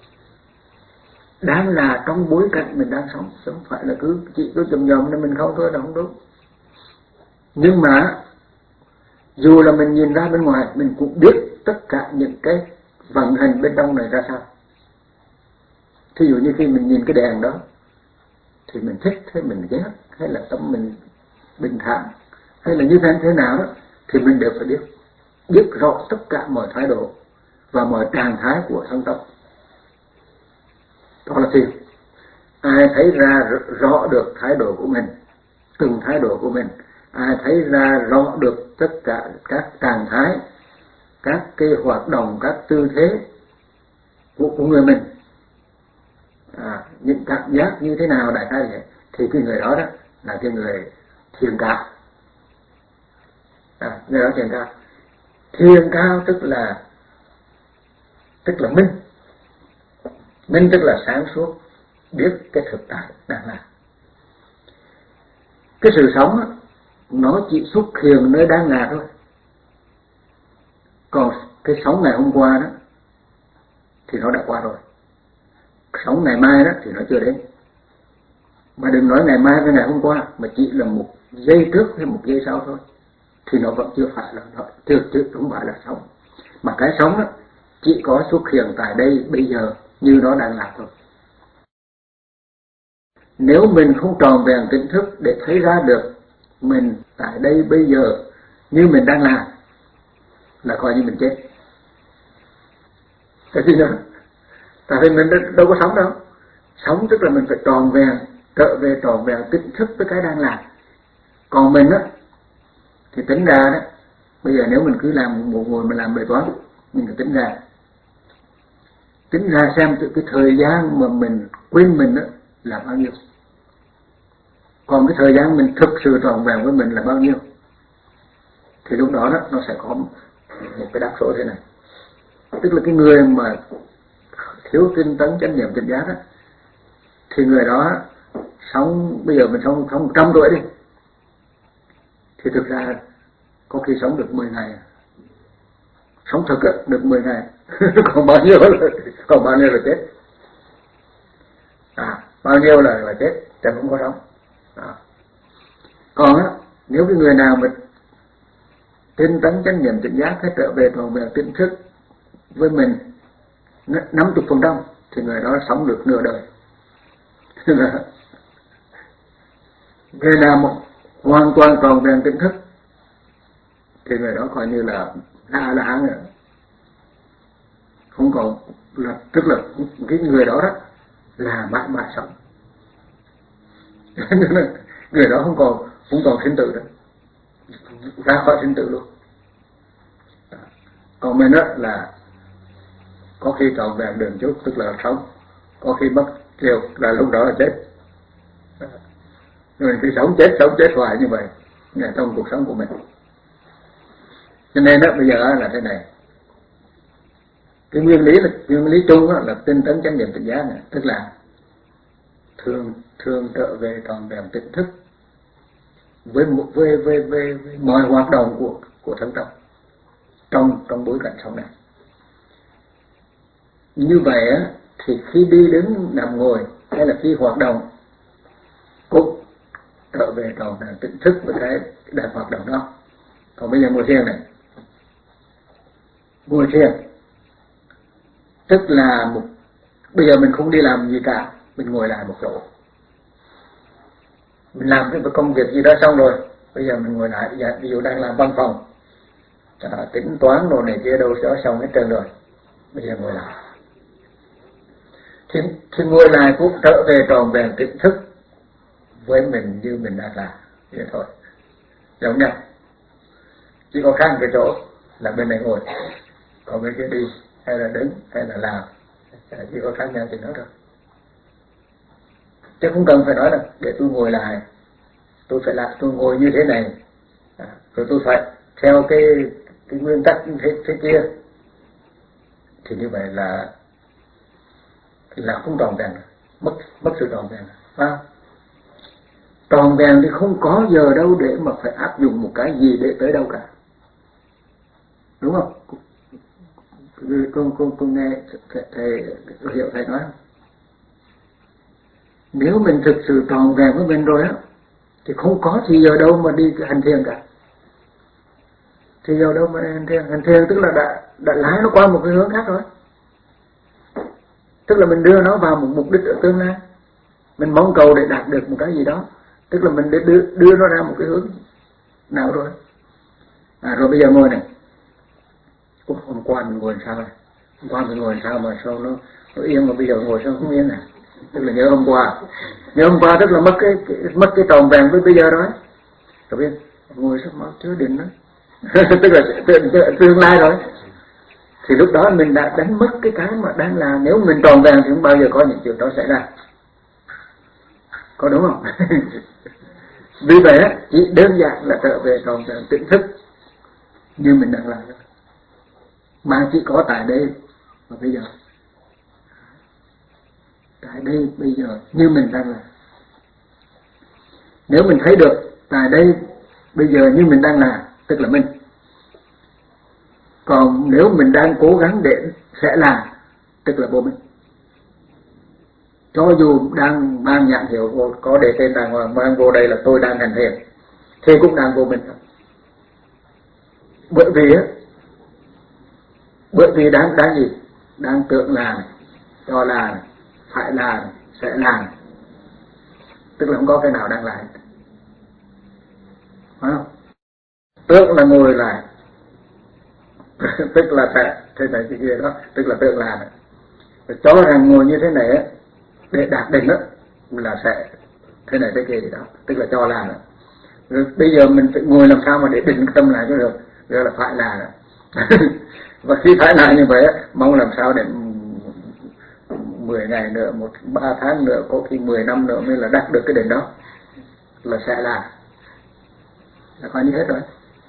Đang là trong bối cảnh mình đang sống, chứ không phải là cứ chỉ cứ dòm dòm nó mình không thôi là không đúng. Nhưng mà dù là mình nhìn ra bên ngoài, mình cũng biết tất cả những cái vận hành bên trong này ra sao. Thí dụ như khi mình nhìn cái đèn đó thì mình thích hay mình ghét, hay là tâm mình bình thản, hay là như thế thế nào đó, thì mình đều phải biết biết rõ tất cả mọi thái độ và mọi trạng thái của thân tâm. Đó là thiền. Ai thấy ra rõ được thái độ của mình, từng thái độ của mình, ai thấy ra rõ được tất cả các trạng thái, các cái hoạt động, các tư thế của, của người mình, à, những cảm giác như thế nào đại khái vậy, thì cái người đó đó là cái người thiền cao. À, người đó thiền cao. Thiền cao tức là tức là minh. Minh tức là sáng suốt, biết cái thực tại đang là. Cái sự sống đó, nó chỉ xuất hiện nơi đang là thôi. Còn cái sống ngày hôm qua đó thì nó đã qua rồi. Sống ngày mai đó thì nó chưa đến. Mà đừng nói ngày mai với ngày hôm qua, mà chỉ là một giây trước hay một giây sau thôi, thì nó vẫn chưa phải là nó chưa chưa không phải là sống. Mà cái sống đó chỉ có xuất hiện tại đây bây giờ như nó đang là thôi. Nếu mình không tròn vẹn tỉnh thức để thấy ra được mình tại đây bây giờ như mình đang làm, là coi như mình chết. Tại vì nào? Tại vì mình đâu có sống đâu. Sống tức là mình phải tròn vẹn, trở về tròn vẹn tỉnh thức với cái đang làm. Còn mình á thì tính ra đó, bây giờ nếu mình cứ làm một ngồi mình làm bài toán, mình phải tính ra tính ra xem cái thời gian mà mình quên mình đó là bao nhiêu, còn cái thời gian mình thực sự tròn vẹn với mình là bao nhiêu. Thì lúc đó đó nó sẽ có một cái đáp số thế này. Tức là cái người mà thiếu tinh tấn chánh niệm tỉnh giác đó, thì người đó sống, bây giờ mình sống sống một trăm tuổi đi, thì thực ra có khi sống được mười ngày, sống thực á, được mười ngày. còn bao nhiêu là còn bao nhiêu là chết, à, bao nhiêu là là chết, chẳng không có sống. À. Còn á, nếu cái người nào mà tinh tấn chánh niệm tỉnh giác phải trở về tròn vẹn tỉnh thức với mình năm chục phần trăm thì người đó sống được nửa đời. Người nào mà hoàn toàn tròn vẹn tỉnh thức thì người đó coi như là la la hán rồi, không còn là, tức là cái người đó đó là mãi mãi sống. Người đó không còn không còn sinh tử nữa, ra khỏi sinh tử luôn. Còn mình đó là có khi trọn vẹn đường chút tức là sống, có khi mất chiều là lúc đó là chết. Mình cứ sống chết sống chết hoài như vậy là trong cuộc sống của mình. Cho nên đó bây giờ là thế này, cái nguyên lý là nguyên lý chung đó là tinh tấn chánh niệm tỉnh giác này, tức là thường thường trở về tròn vẹn tỉnh thức với với với với, với mọi hoạt động của của thân tâm trong trong bối cảnh sau này. Như vậy á thì khi đi đứng nằm ngồi hay là khi hoạt động cũng trở về tròn vẹn tỉnh thức với cái đang hoạt động đó. Còn bây giờ ngồi thiền này, ngồi thiền tức là một, bây giờ mình không đi làm gì cả, mình ngồi lại một chỗ, mình làm cái công việc gì đó xong rồi, bây giờ mình ngồi lại, bây giờ ví dụ đang làm văn phòng, à, tính toán đồ này kia đâu đó xong hết trơn rồi, bây giờ ngồi lại thì, thì ngồi lại cũng trở về tròn vẹn tỉnh thức với mình như mình đang làm vậy thôi, giống nhau, chỉ có khác cái chỗ là bên này ngồi, còn bên kia đi hay là đứng hay là làm, chỉ có khác nhau thì đó thôi. Chứ không cần phải nói là để tôi ngồi lại, tôi phải làm, tôi ngồi như thế này, à, rồi tôi phải theo cái cái nguyên tắc như thế, thế kia, thì như vậy là là không tròn vẹn, mất mất sự tròn vẹn, phải không? Tròn vẹn thì không có giờ đâu để mà phải áp dụng một cái gì để tới đâu cả, đúng không? Con con con nghe thầy hiểu thầy nói không? Nếu mình thực sự tròn vẹn với mình rồi á thì không có thì giờ đâu mà đi hành thiền cả. Thì giờ đâu mà hành thiền, hành thiền tức là đã đã lái nó qua một cái hướng khác rồi. Tức là mình đưa nó vào một mục đích ở tương lai, mình mong cầu để đạt được một cái gì đó, tức là mình để đưa đưa nó ra một cái hướng nào rồi. À, rồi bây giờ ngồi này, Ủa, hôm qua mình ngồi sao này, hôm qua mình ngồi sao mà sao nó, nó yên mà bây giờ ngồi sao không yên này, tức là nhớ hôm qua, nhớ hôm qua tức là mất cái, cái mất cái tròn vẹn với bây giờ đó, rồi biết ngồi sao mà chứa định đó, tức là tương, tương lai rồi, thì lúc đó mình đã đánh mất cái cái mà đang làm. Nếu mình tròn vẹn thì không bao giờ có những chuyện đó xảy ra, có đúng không? Vì vậy chỉ đơn giản là trở về tròn vẹn tỉnh thức như mình đang làm đó, mà chỉ có tại đây và bây giờ, tại đây bây giờ như mình đang làm. Nếu mình thấy được tại đây bây giờ như mình đang làm tức là mình, còn nếu mình đang cố gắng để sẽ làm tức là vô minh. Cho dù đang mang nhãn hiệu có để tên đàng hoàng mang vô đây là tôi đang hành thiền thì cũng đang vô minh. Bởi vì á bởi vì đang đang gì, đang tưởng làm, cho làm, phải làm, sẽ làm, tức là không có cái nào đang làm, phải không? Tưởng là ngồi lại tức là sẽ thế này thế kia đó, tức là tưởng làm. Rồi cho rằng ngồi như thế này á để đạt định đó là sẽ thế này thế kia gì đó, tức là cho làm. Rồi bây giờ mình phải ngồi làm sao mà để định tâm lại cho được, rồi là phải làm. Và khi phải làm như vậy mong làm sao để mười ngày nữa, một ba tháng nữa, có khi mười năm nữa mới là đạt được cái đỉnh đó là sẽ làm, là coi như hết rồi,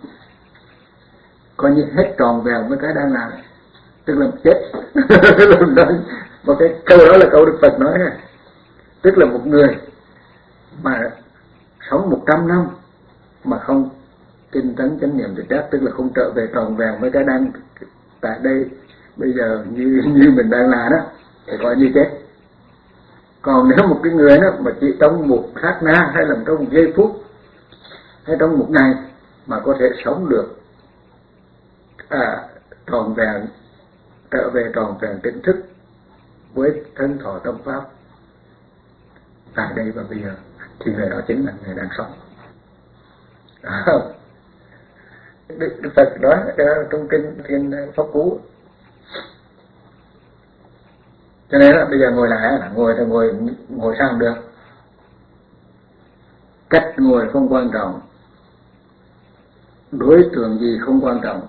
coi như hết tròn vẹn với cái đang làm, tức là chết. Một cái câu đó là câu Đức Phật nói này, tức là một người mà sống một trăm năm mà không tinh tấn chánh niệm tỉnh giác, tức là không trở về tròn vẹn với cái đang tại đây bây giờ như như mình đang là đó thì coi như chết. Còn nếu một cái người đó mà chỉ trong một sát na hay là trong một giây phút hay trong một ngày mà có thể sống được à, tròn vẹn, trở về tròn vẹn tỉnh thức với thân thọ tâm pháp tại đây và bây giờ, thì người đó chính là người đang sống. À, Đức, Đức Phật nói trong kinh Thiên Pháp Cú. Cho nên là bây giờ ngồi lại là ngồi thì ngồi ngồi sao được, cách ngồi không quan trọng, đối tượng gì không quan trọng,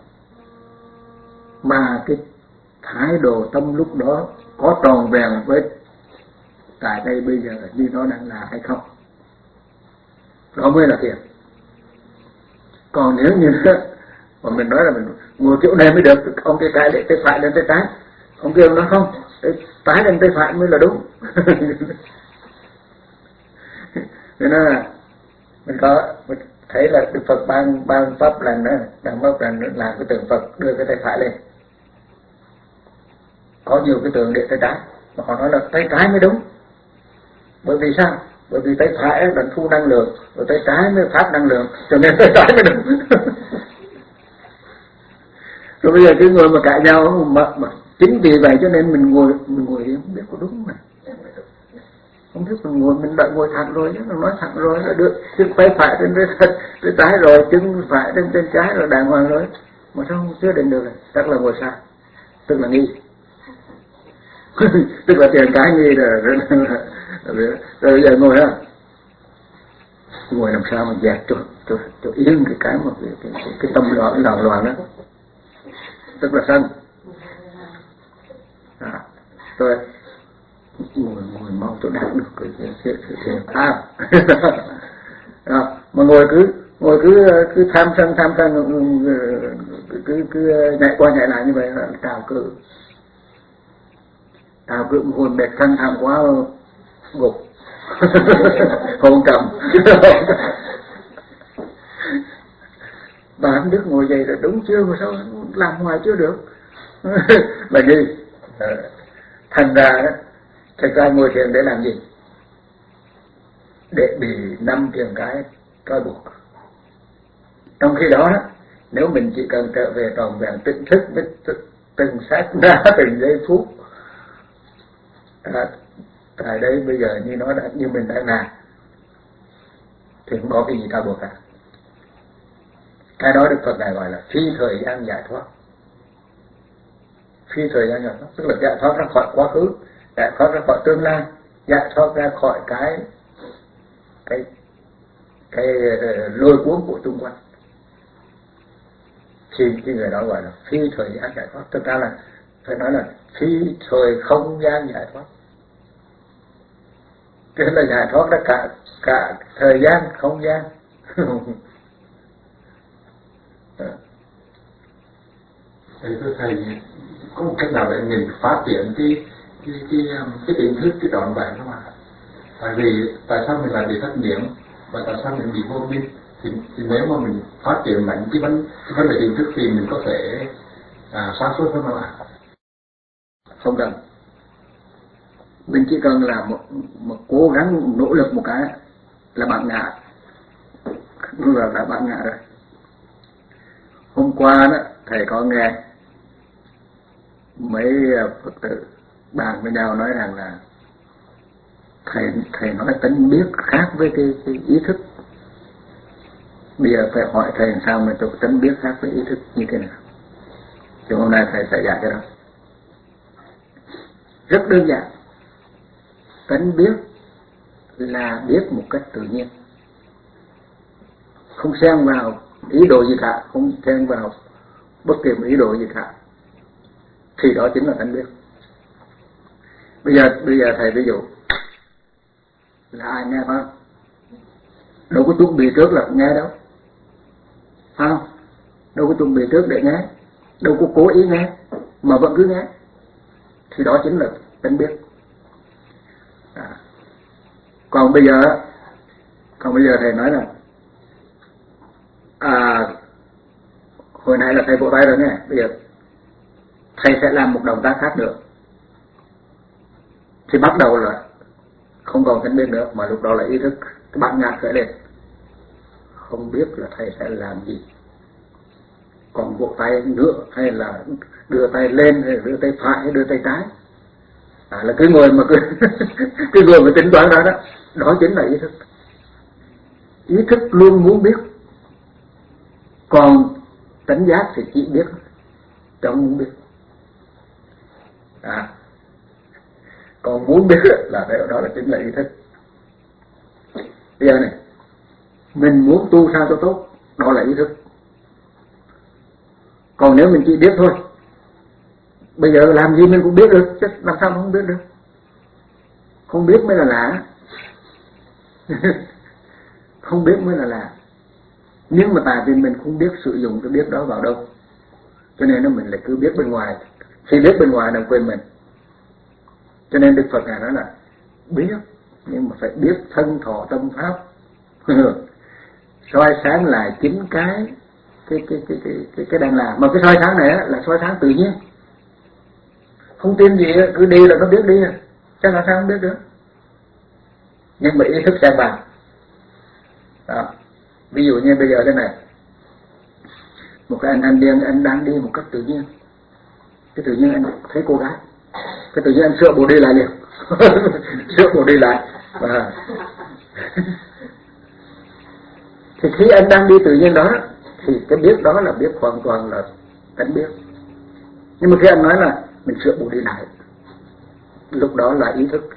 mà cái thái độ tâm lúc đó có tròn vẹn với tại đây bây giờ như nó đang là hay không, đó mới là thiền. Còn nếu như mà mình nói là mình ngồi chỗ này mới được, ông tay trái để tay phải lên tay trái, ông kia nói không, tay trái lên tay phải mới là đúng. Nên là mình có mình thấy là Đức Phật ban ban pháp lành đó, ban pháp lành đó là cái tượng Phật đưa cái tay phải lên, có nhiều cái tượng để tay trái mà họ nói là tay trái mới đúng. Bởi vì sao? Bởi vì tay phải là thu năng lượng, rồi tay trái mới phát năng lượng, cho nên tay trái mới đúng. Rồi bây giờ cái người mà cãi nhau mà, mà chính vì vậy cho nên mình ngồi mình ngồi không biết có đúng không, không biết mình ngồi mình đã ngồi thẳng rồi, nó nói thẳng rồi là được, chân tay phải trên tay trái rồi, chân phải trên trên trái rồi đàng hoàng rồi, mà sao không chưa định được này? Chắc là ngồi sai, tức là nghi. Tức là tiền cái nghi rồi, rồi, rồi, rồi bây giờ ngồi á, ngồi làm sao mà dẹp cho cho cho yên cái cái mà cái, cái, cái, cái tâm loạn loạn loạn đó, tức là sân. À, rồi ngồi ngồi mau chỗ đạt được cái cái cái cái à, à, mà ngồi cứ ngồi cứ cứ tham sân tham sân cứ cứ, cứ nhảy qua nhảy lại như vậy là trào cự trào cự ngồi mệt căng thẳng quá gục hôn trầm. Bà không biết ngồi vậy là đúng chưa mà sao làm ngoài chưa được. Là gì? Thành ra đó, thật ra ngồi thiền để làm gì? Để bị năm trường cái trói buộc. Trong khi đó, nếu mình chỉ cần trở về tròn vẹn tỉnh thức với từng sát na từng giây phút, à, tại đây bây giờ như nó đã như mình đang làm thì không có cái gì trói buộc cả. Cái đó Đức Phật này gọi là phi thời gian giải thoát. Phi thời gian giải thoát tức là giải thoát ra khỏi quá khứ, giải thoát ra khỏi tương lai, giải thoát ra khỏi cái cái cái lôi cuốn của xung quanh. Thì cái người đó gọi là phi thời gian giải thoát. Thực ra là phải nói là phi thời không gian giải thoát. Tức là giải thoát ra cả cả thời gian không gian. Thì thưa thầy, có một cách nào để mình phát triển cái cái cái cái tỉnh thức, cái trọn vẹn không ạ? Tại vì tại sao mình lại bị thất niệm và tại sao mình bị vô minh? Thì, thì nếu mà mình phát triển mạnh cái vấn cái vấn đề tỉnh thức thì mình có thể à, sáng suốt hơn không ạ? Không cần. Mình chỉ cần là một, một cố gắng nỗ lực một cái là bạn ngã, là đã bạn ngã rồi. Hôm qua đó thầy có nghe mấy Phật tử bàn với nhau nói rằng là thầy thầy nói tánh biết khác với cái, cái ý thức. Bây giờ phải hỏi thầy làm sao mà cho tánh biết khác với ý thức như thế nào. Thì hôm nay thầy sẽ dạy cái đó. Rất đơn giản. Tánh biết là biết một cách tự nhiên, không xen vào ý đồ gì cả, không xen vào bất kỳ một ý đồ gì cả, thì đó chính là tánh biết. Bây giờ bây giờ thầy ví dụ là ai nghe phải không? Đâu có chuẩn bị trước là nghe đâu, phải không? Đâu có chuẩn bị trước để nghe, đâu có cố ý nghe mà vẫn cứ nghe, thì đó chính là tánh biết. À. Còn bây giờ còn bây giờ thầy nói là à, hồi nãy là thầy vỗ tay rồi nghe, bây giờ thầy sẽ làm một động tác khác nữa, thì bắt đầu là không còn tánh biết nữa, mà lúc đó là ý thức cái bản ngã khởi lên, không biết là thầy sẽ làm gì, còn vỗ tay nữa hay là đưa tay lên hay đưa tay phải hay đưa tay trái, à, là cứ ngồi mà cứ cứ ngồi mà tính toán đó đó, đó chính là ý thức. Ý thức luôn muốn biết, còn tánh giác thì chỉ biết, chẳng muốn biết. À, còn muốn biết là đó là chính là ý thức. Bây giờ này, mình muốn tu sao cho tốt, đó là ý thức. Còn nếu mình chỉ biết thôi, bây giờ làm gì mình cũng biết được, chứ làm sao không biết được? Không biết mới là lạ. Không biết mới là lạ. Nhưng mà tại vì mình không biết sử dụng cái biết đó vào đâu, cho nên nó mình lại cứ biết bên ngoài. Khi biết bên ngoài đừng quên mình. Cho nên Đức Phật Ngài nói là biết, nhưng mà phải biết thân thọ tâm pháp, soi sáng lại chính cái cái cái cái cái cái, cái đang làm. Mà cái soi sáng này là soi sáng tự nhiên, không tin gì cứ đi là nó biết đi, chắc là sao không biết được. Nhưng mà ý thức xem vào đó. Ví dụ như bây giờ thế này, một cái anh anh điên anh đang đi một cách tự nhiên, cái tự nhiên anh thấy cô gái, cái tự nhiên anh sửa bộ đi lại liền. Sửa bộ đi lại à. Thì khi anh đang đi tự nhiên đó, thì cái biết đó là biết hoàn toàn là tánh biết. Nhưng mà khi anh nói là mình sửa bộ đi lại, lúc đó là ý thức.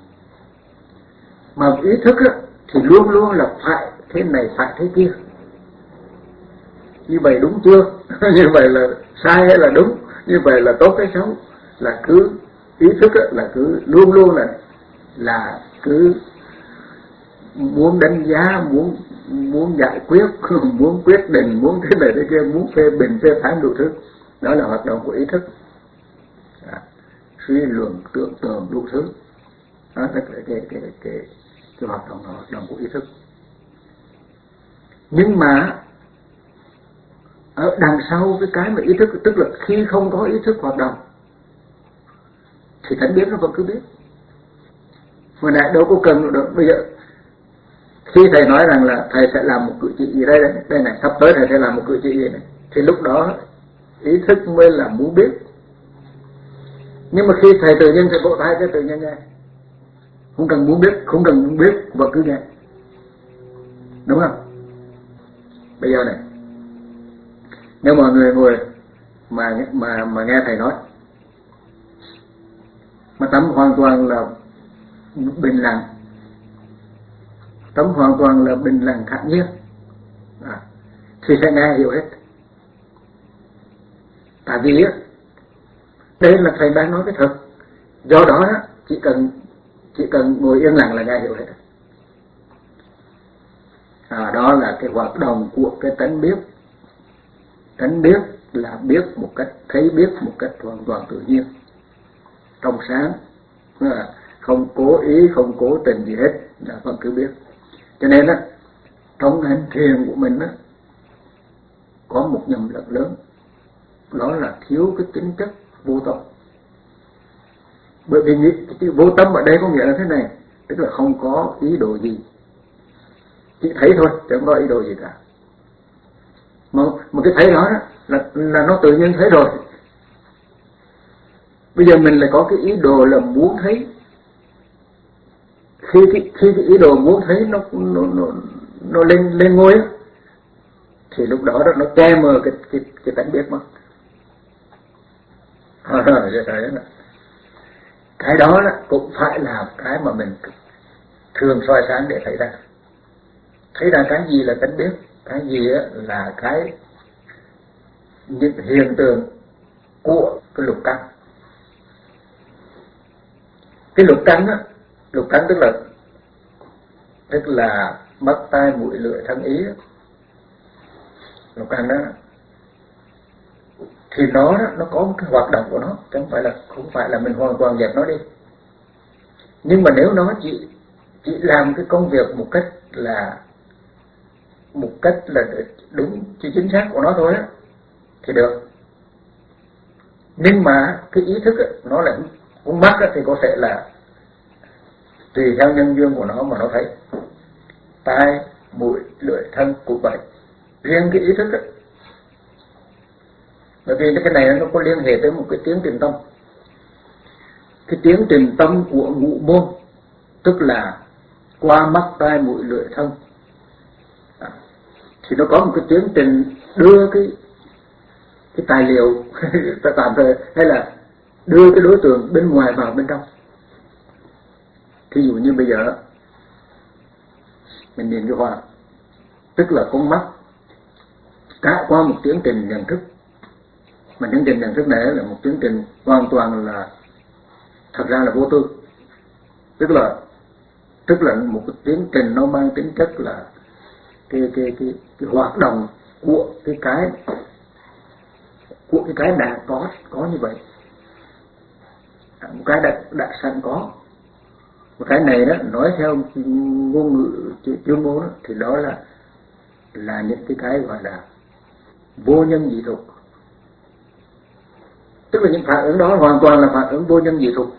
Mà ý thức á, thì luôn luôn là phải thế này phải thế kia, như vậy đúng chưa, như vậy là sai hay là đúng, như vậy là tốt hay xấu, là cứ ý thức á, là cứ luôn luôn là là cứ muốn đánh giá, muốn muốn giải quyết, muốn quyết định, muốn thế này thế kia, muốn phê bình phê phán đủ thứ. Đó là hoạt động của ý thức, à, suy luận tưởng tượng đủ thứ. Đó là cái cái cái cái, cái hoạt động hoạt động của ý thức. Nhưng mà ở đằng sau cái cái mà ý thức, tức là khi không có ý thức hoạt động thì tánh biết nó vẫn cứ biết. Mà lại đâu có cần được. Bây giờ khi thầy nói rằng là thầy sẽ làm một cử chỉ gì đây đây, đây này, sắp tới thầy sẽ làm một cử chỉ gì này, thì lúc đó ý thức mới là muốn biết. Nhưng mà khi thầy tự nhiên thầy vỗ tay cái tự nhiên nghe, không cần muốn biết, không cần muốn biết, vẫn cứ nghe, đúng không? Bây giờ này, nếu mọi người ngồi mà mà mà nghe thầy nói, mà tâm hoàn toàn là bình lặng, tâm hoàn toàn là bình lặng thản nhiên, à, thì sẽ nghe hiểu hết. Tại vì á, đây là thầy đang nói cái thật. Do đó á, chỉ cần chỉ cần ngồi yên lặng là nghe hiểu hết. À, đó là cái hoạt động của cái tánh biết. Tánh biết là biết một cách, thấy biết một cách hoàn toàn tự nhiên, trong sáng, không cố ý, không cố tình gì hết, là vẫn cứ biết. Cho nên á, trong hành thiền của mình á, có một nhầm lẫn lớn, đó là thiếu cái tính chất vô tâm. Bởi vì cái vô tâm ở đây có nghĩa là thế này, tức là không có ý đồ gì, chỉ thấy thôi, chứ không có ý đồ gì cả. Mà, mà cái thấy đó là, là nó tự nhiên thấy rồi. Bây giờ mình lại có cái ý đồ là muốn thấy. Khi cái, khi cái ý đồ muốn thấy nó nó nó, nó lên lên ngôi á, thì lúc đó nó che mờ cái cái cái tánh biết mất. À, cái đó cũng phải là cái mà mình thường soi sáng để thấy ra. Thấy ra cái gì là tánh biết, cái gì là cái những hiện tượng của cái lục căn. Cái lục căn á, lục căn tức là tức là mắt tai mũi lưỡi thân ý á. Lục căn đó thì nó nó có một cái hoạt động của nó, chứ không phải là không phải là mình hoàn toàn dẹp nó đi. Nhưng mà nếu nó chỉ chỉ làm cái công việc một cách là một cách là đúng chỉ chính xác của nó thôi á thì được. Nhưng mà cái ý thức ấy, nó là con mắt ấy, thì có thể là tùy theo nhân duyên của nó mà nó thấy. Tai, mũi, lưỡi, thân cũng vậy. Riêng cái ý thức ấy, bởi vì cái này nó có liên hệ tới một cái tiến trình tâm. Cái tiến trình tâm của ngũ môn, tức là qua mắt, tai, mũi, lưỡi, thân, à, thì nó có một cái tiến trình đưa cái cái tài liệu ta tạm thời, hay là đưa cái đối tượng bên ngoài vào bên trong. Thí dụ như bây giờ mình nhìn cái hoa, tức là con mắt trải qua một tiến trình nhận thức, mà tiến trình nhận thức này là một tiến trình hoàn toàn là thật ra là vô tư, tức là tức là một cái tiến trình nó mang tính chất là cái cái cái, cái hoạt động của cái cái của cái cái đã có có như vậy, một cái đã đã sẵn có. Một cái này đó nói theo ngôn ngữ chuyên môn đó, thì đó là là những cái cái gọi là vô nhân dị thục, tức là những phản ứng đó hoàn toàn là phản ứng vô nhân dị thục.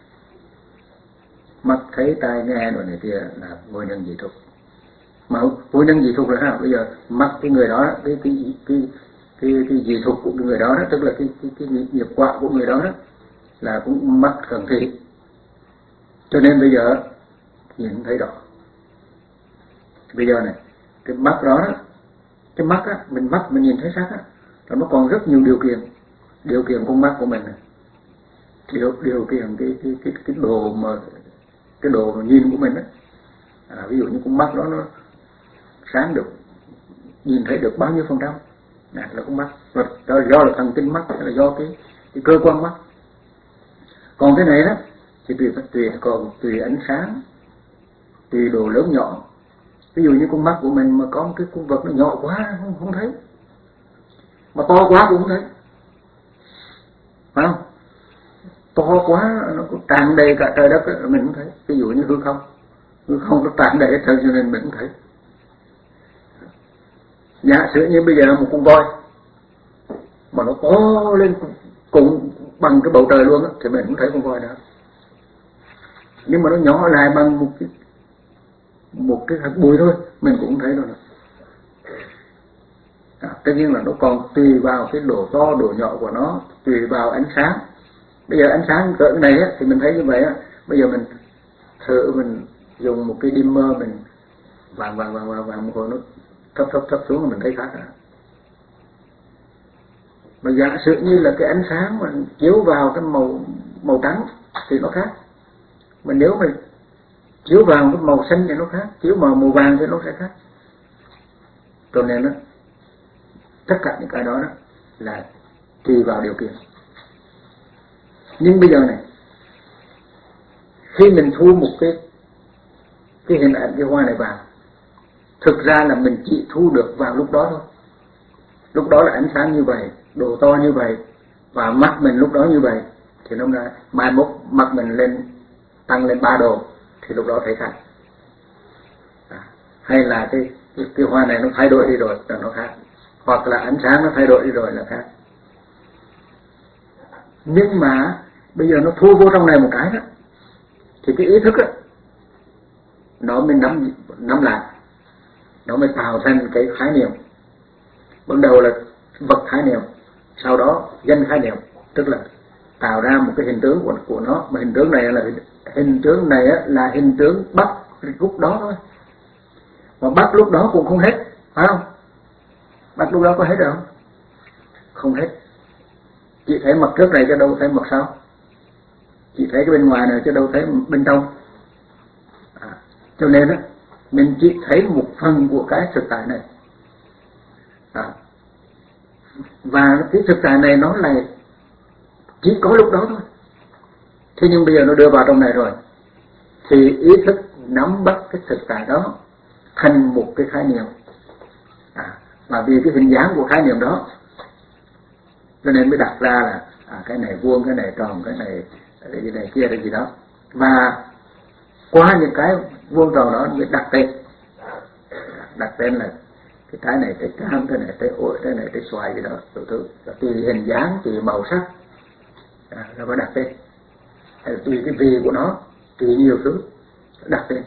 Mắt thấy, tai nghe rồi này kia là vô nhân dị thục. Mà vô nhân dị thục là sao? Bây giờ mắt cái người đó, cái cái cái cái, cái dị thục của người đó, đó tức là cái cái cái nghiệp quả của người đó, đó là cũng mắt cận thị. Cho nên bây giờ nhìn thấy rõ. Bây giờ này, cái mắt đó, cái mắt á, mình mắt mình nhìn thấy sắc á, là nó còn rất nhiều điều kiện, điều kiện con mắt của mình này, điều điều kiện cái cái cái cái đồ mà cái đồ mà nhìn của mình á, à, ví dụ như con mắt đó nó sáng được, nhìn thấy được bao nhiêu phần trăm, này là con mắt, rồi đó là do là thần kinh mắt, hay là do cái cái cơ quan mắt. Còn cái này đó thì tùy tùy còn tùy ánh sáng, tùy đồ lớn nhỏ. Ví dụ như con mắt của mình mà có một cái con vật nó nhỏ quá không, không thấy, mà to quá cũng không thấy, phải không? To quá nó cũng tràn đầy cả trời đất ấy, mình không thấy. Ví dụ như hư không, hư không nó tràn đầy hết trời cho nên mình không thấy. Giả sử như bây giờ một con voi mà nó to lên cùng bằng cái bầu trời luôn á, thì mình cũng thấy con voi đó. Nhưng mà nó nhỏ lại bằng một cái một cái hạt bụi thôi, mình cũng thấy đâu. À, tất nhiên là nó còn tùy vào cái độ to độ nhỏ của nó, tùy vào ánh sáng. Bây giờ ánh sáng cỡ này á, thì mình thấy như vậy á. Bây giờ mình thử mình dùng một cái dimmer mình vàng vàng vàng vàng vàng một hồi nó thấp thấp thấp xuống là mình thấy khác à. Mà giả sử như là cái ánh sáng mình chiếu vào cái màu màu trắng thì nó khác. Mà nếu mình chiếu vào cái màu xanh thì nó khác, chiếu vào màu vàng thì nó sẽ khác. Cho nên đó, tất cả những cái đó, đó là tùy vào điều kiện. Nhưng bây giờ này, khi mình thu một cái cái hình ảnh cái hoa này vào, thực ra là mình chỉ thu được vào lúc đó thôi. Lúc đó là ánh sáng như vậy, độ to như vậy, và mắt mình lúc đó như vậy, thì nó ra mai mốt mắt mình lên tăng lên ba độ thì lúc đó thấy khác. À, hay là cái, cái cái hoa này nó thay đổi đi rồi là nó khác, hoặc là ánh sáng nó thay đổi đi rồi là khác. Nhưng mà bây giờ nó thu vô trong này một cái đó, thì cái ý thức á nó mới nắm nắm lại, nó mới tạo thành cái khái niệm. Ban đầu là vật khái niệm, sau đó danh khái niệm, tức là tạo ra một cái hình tướng của của nó. Mà hình tướng này là hình tướng này á, là hình tướng bắt lúc đó thôi. Mà bắt lúc đó cũng không hết, phải không? Bắt lúc đó có hết rồi không? Không hết. Chỉ thấy mặt trước này chứ đâu thấy mặt sau. Chỉ thấy cái bên ngoài này chứ đâu thấy bên trong. À, cho nên á, mình chỉ thấy một phần của cái thực tại này. À, và cái thực tại này nó là chỉ có lúc đó thôi. Thế nhưng bây giờ nó đưa vào trong này rồi, thì ý thức nắm bắt cái thực tại đó thành một cái khái niệm. À, và vì cái hình dáng của khái niệm đó, cho nên mới đặt ra là à, cái này vuông, cái này tròn, cái này cái này kia, cái gì đó. Và qua những cái vuông tròn đó mới đặt tên. Đặt tên là cái trái này trái cam, cái này trái ổi, cái này trái xoài gì đó, đủ thứ. Tùy hình dáng, tùy màu sắc, à, nó có đặt tên, hay là tùy cái vị của nó, tùy nhiều thứ đặt tên,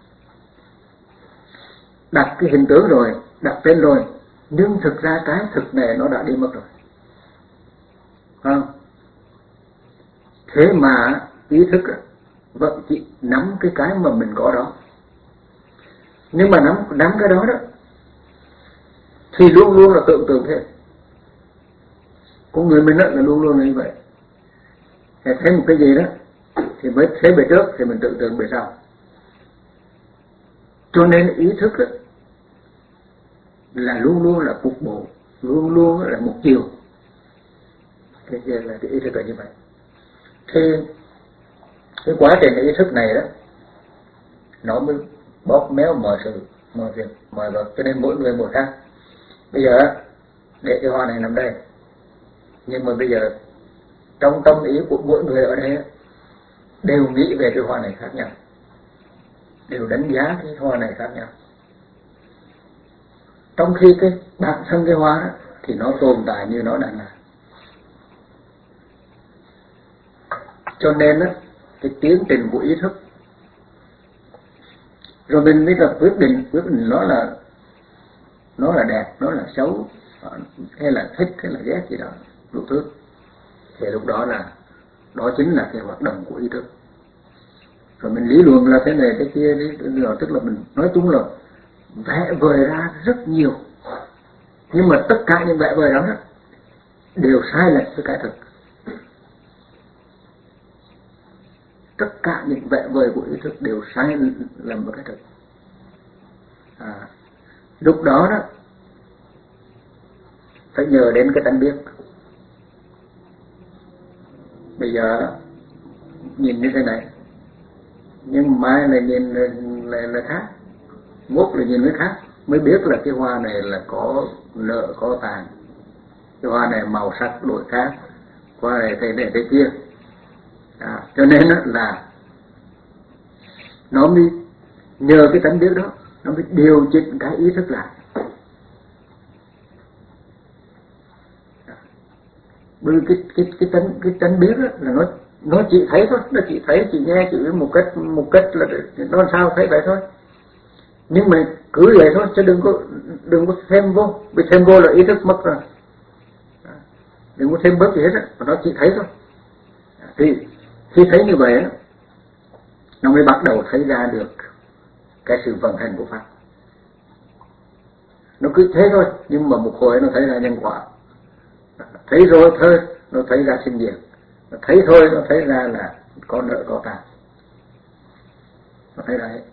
đặt cái hình tướng rồi, đặt tên rồi, nhưng thực ra cái thực này nó đã đi mất rồi, không? Thế mà ý thức vẫn chỉ nắm cái cái mà mình có đó, nhưng mà nắm nắm cái đó đó thì luôn luôn là tưởng tượng thế. Con người mình đó là luôn luôn là như vậy. Hay thấy một cái gì đó thì mới thấy bề trước thì mình tưởng tượng bề sau. Cho nên ý thức đó là luôn luôn là cục bộ, luôn luôn là một chiều. Thế là cái ý thức là như vậy. Thì cái quá trình ý thức này đó nó mới bóp méo mọi sự, mọi việc, mọi vật, cho nên mỗi người một khác. Bây giờ để cái hoa này nằm đây, nhưng mà bây giờ trong tâm ý của mỗi người ở đây đều nghĩ về cái hoa này khác nhau, đều đánh giá cái hoa này khác nhau, trong khi cái bản thân cái hoa đó, thì nó tồn tại như nó đang là. Cho nên đó, cái tiến trình của ý thức rồi mình mới là quyết định quyết định nó là nó là đẹp, nó là xấu, hay là thích, hay là ghét gì đó, đủ thứ. Thì lúc đó là đó chính là cái hoạt động của ý thức. Rồi mình lý luận là thế này thế kia, rồi tức là mình nói chung là vẽ vời ra rất nhiều, nhưng mà tất cả những vẽ vời đó đều sai lệch với cái thực. Tất cả những vẽ vời của ý thức đều sai lầm với cái thực. À, lúc đó đó phải nhờ đến cái tánh biết. Bây giờ nhìn như thế này, nhưng mai là nhìn là, là, là khác, mốt là nhìn mới khác, mới biết là cái hoa này là có nợ có tàn, cái hoa này màu sắc đổi khác, hoa này thế này thế kia. À, cho nên là nó mới nhờ cái tánh biết đó, nó mới điều chỉnh cái ý thức lại. Bởi vì cái cái cái tánh cái tánh biết đó là nó nó chỉ thấy thôi, nó chỉ thấy, chỉ nghe, chỉ một cách một cách là nó sao thấy vậy thôi. Nhưng mà cứ vậy thôi, chứ đừng có đừng có thêm vô, vì thêm vô là ý thức mất rồi. Đừng có thêm bớt gì hết á, nó chỉ thấy thôi. Thì khi thấy như vậy á, nó mới bắt đầu thấy ra được cái sự vận hành của pháp. Nó cứ thế thôi, nhưng mà một hồi nó thấy ra nhân quả. Thấy rồi thôi, nó thấy ra sinh diệt. Nó thấy thôi, nó thấy ra là có nợ có tàn. Nó thấy ra hết.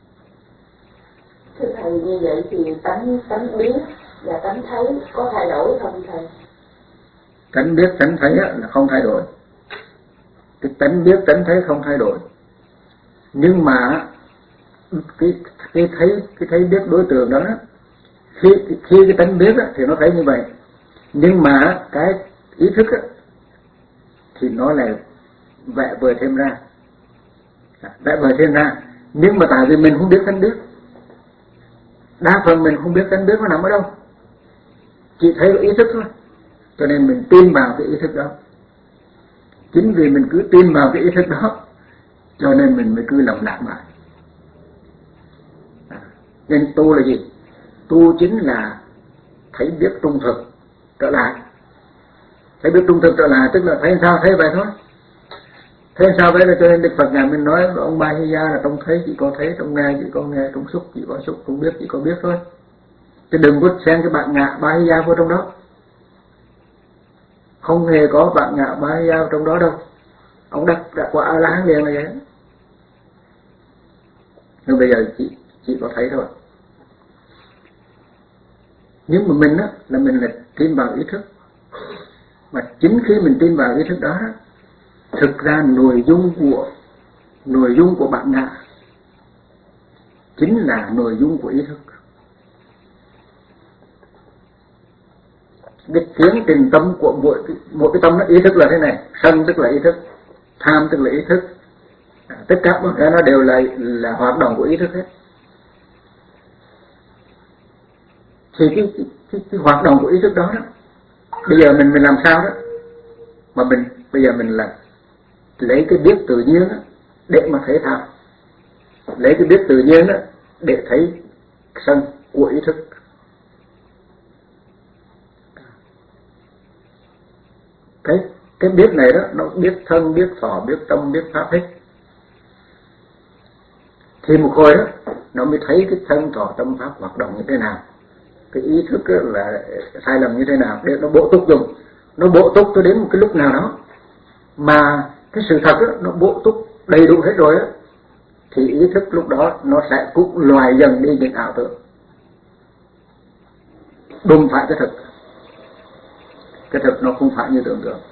Thưa thầy, như vậy thì tánh tánh biết và tánh thấy có thay đổi không thầy? Tánh biết, tánh thấy là không thay đổi. Cái tánh biết, tánh thấy không thay đổi. Nhưng mà cái cái thấy cái thấy biết đối tượng đó, khi khi cái tánh biết đó, thì nó thấy như vậy. Nhưng mà cái ý thức đó, thì nó lại vẽ vời thêm ra, vẽ vời thêm ra. Nhưng mà tại vì mình không biết tánh biết, đa phần mình không biết tánh biết nó nằm ở đâu, chỉ thấy ý thức thôi, cho nên mình tin vào cái ý thức đó. Chính vì mình cứ tin vào cái ý thức đó, cho nên mình mới cứ lầm lạc mãi. À, nên tu là gì? Tu chính là thấy biết trung thực trở lại. Thấy biết trung thực trở lại tức là thấy sao thấy vậy thôi. Thấy sao vậy là cho nên Đức Phật ngài mình nói ông Ba Hy Gia là trong thấy chỉ có thấy, trong nghe chỉ có nghe, trong xúc chỉ có xúc, trong biết chỉ có biết thôi. Chứ đừng có xen cái bạn ngạ Ba Hy Gia vô trong đó. Không hề có bạn ngạ Ba Hy Gia trong đó đâu. Ông đặt đã qua A La Hán liền là vậy. Nhưng bây giờ chỉ chỉ có thấy thôi. Nhưng mà mình á là mình là tin vào ý thức. Mà chính khi mình tin vào ý thức đó, thực ra nội dung của nội dung của bạn ngạ chính là nội dung của ý thức. Cái tiến trình tâm của mỗi một cái tâm nó ý thức là thế này, sân tức là ý thức, tham tức là ý thức, à, tất cả mọi cái nó đều là là hoạt động của ý thức hết. Thì cái cái, cái, cái hoạt động của ý thức đó đó, bây giờ mình mình làm sao đó mà mình Bây giờ mình là lấy cái biết tự nhiên đó để mà thấy tham, lấy cái biết tự nhiên đó để thấy sân của ý thức. Cái cái biết này đó, nó biết thân, biết thọ, biết tâm, biết pháp hết. Thì một hồi đó nó mới thấy cái thân thọ tâm pháp hoạt động như thế nào, cái ý thức là sai lầm như thế nào, để nó bổ túc dùng. Nó bổ túc cho đến một cái lúc nào đó mà cái sự thật đó, nó bổ túc đầy đủ hết rồi đó, thì ý thức lúc đó nó sẽ cũng loại dần đi những ảo tưởng, đụng phải cái thực. Cái thực nó không phải như tưởng tượng.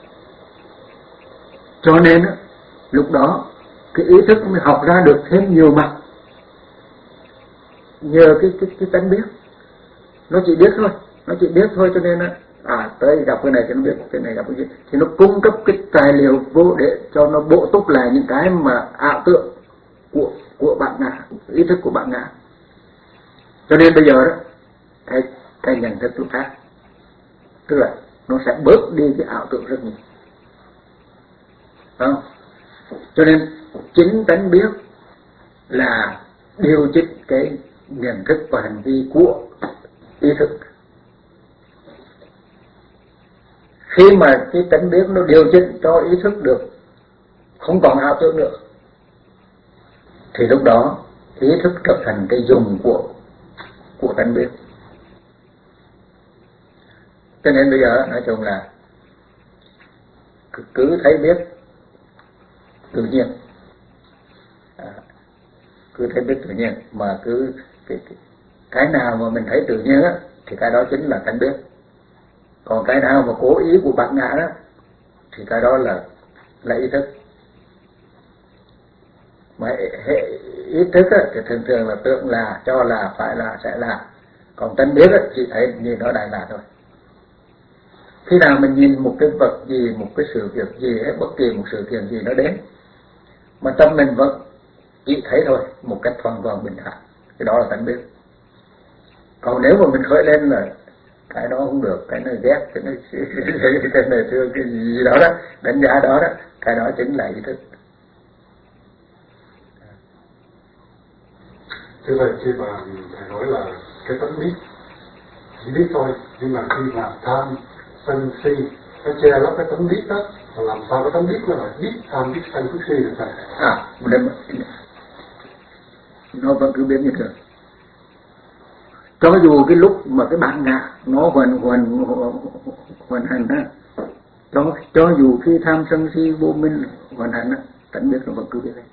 Cho nên đó, lúc đó cái ý thức mới học ra được thêm nhiều mặt nhờ cái cái cái tánh biết. Nó chỉ biết thôi, nó chỉ biết thôi, cho nên à tới gặp cái này thì nó biết, cái này gặp cái gì thì nó cung cấp cái tài liệu vô để cho nó bổ túc lại những cái mà ảo tưởng của của bạn ngã, ý thức của bạn ngã. Cho nên bây giờ đó cái cái nhận thức lúc khác, tức là nó sẽ bớt đi cái ảo tưởng rất nhiều. Không? Cho nên chính tánh biết là điều chỉnh cái nhận thức và hành vi của ý thức. Khi mà cái tánh biết nó điều chỉnh cho ý thức được, không còn ảo tưởng nữa, thì lúc đó ý thức trở thành cái dùng của của tánh biết. Cho nên bây giờ nói chung là cứ, cứ thấy biết tự nhiên, à, cứ thấy biết tự nhiên, mà cứ cái, cái, cái nào mà mình thấy tự nhiên á thì cái đó chính là tánh biết. Còn cái nào mà cố ý của bản ngã đó thì cái đó là là ý thức. Mà hệ ý thức á, thì thường thường là tưởng là, cho là, phải là, sẽ là. Còn tánh biết á, chỉ thấy như nó đại là thôi. Khi nào mình nhìn một cái vật gì, một cái sự việc gì, hay bất kỳ một sự kiện gì nó đến, mà tâm mình vẫn chỉ thấy thôi, một cách hoàn toàn bình thản, cái đó là tánh biết. Còn nếu mà mình khởi lên là cái đó không được, cái này ghét, cái này cái này thương, cái gì đó đó, đánh giá đó đó, cái đó chính là ý thức. Thế vậy khi mà thầy nói là cái tánh biết, chỉ biết thôi, nhưng mà khi mà tham, sân, si, nó che lấp cái tánh biết đó, mà làm sao cái tánh biết nó lại biết tham, biết sân, biết si được thầy? À, nó vẫn cứ biết như thường. Cho dù cái lúc mà cái bản ngã nó hoành hoành hoành hành á, cho cho dù khi tham sân si vô minh hoành hành á, tánh biết nó vẫn cứ biết đấy.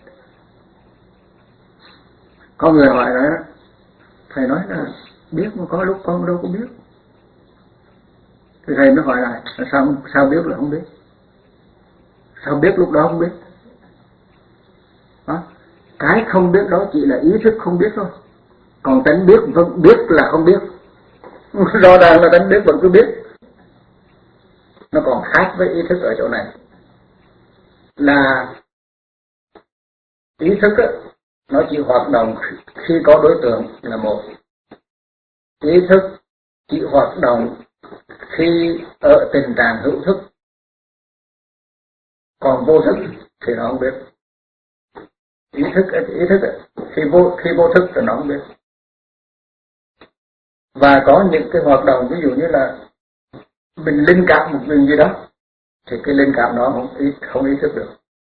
Có người hỏi đó, thầy nói là biết mà có lúc con đâu có biết. Thì thầy mới hỏi lại, sao sao biết là không biết? Sao biết lúc đó không biết? Đó. Cái không biết đó chỉ là ý thức không biết thôi. Còn tánh biết vẫn biết là không biết. Rõ ràng là tánh biết vẫn cứ biết. Nó còn khác với ý thức ở chỗ này, là ý thức á, nó chỉ hoạt động khi có đối tượng là một. Ý thức chỉ hoạt động khi ở tình trạng hữu thức. Còn vô thức thì nó không biết. Ý thức ý thức khi vô khi vô thức thì nó không biết. Và có những cái hoạt động ví dụ như là mình linh cảm một người gì đó, thì cái linh cảm đó không ý không ý thức được.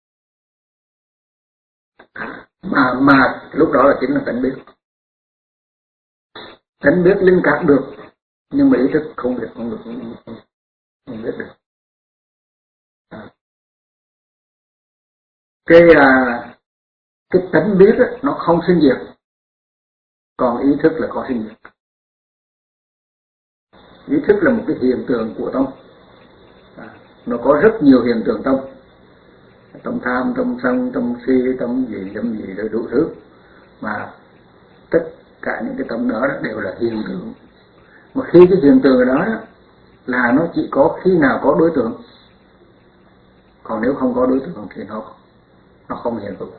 Mà mà lúc đó là chính là tánh biết. Tánh biết linh cảm được, nhưng mà ý thức không biết, không được, không, không, không biết được. À. Cái à, cái tánh biết đó, nó không sinh diệt, còn ý thức là có sinh diệt. Ý thức là một cái hiện tượng của tâm. À, nó có rất nhiều hiện tượng tâm. Tâm tham, tâm sân, tâm si, tâm gì, tâm gì, rồi đủ thứ. Mà tất cả những cái tâm đó, đó đều là hiện tượng. Mà khi cái hiện tượng đó, đó là nó chỉ có khi nào có đối tượng. Còn nếu không có đối tượng thì nó nó không hiện hữu.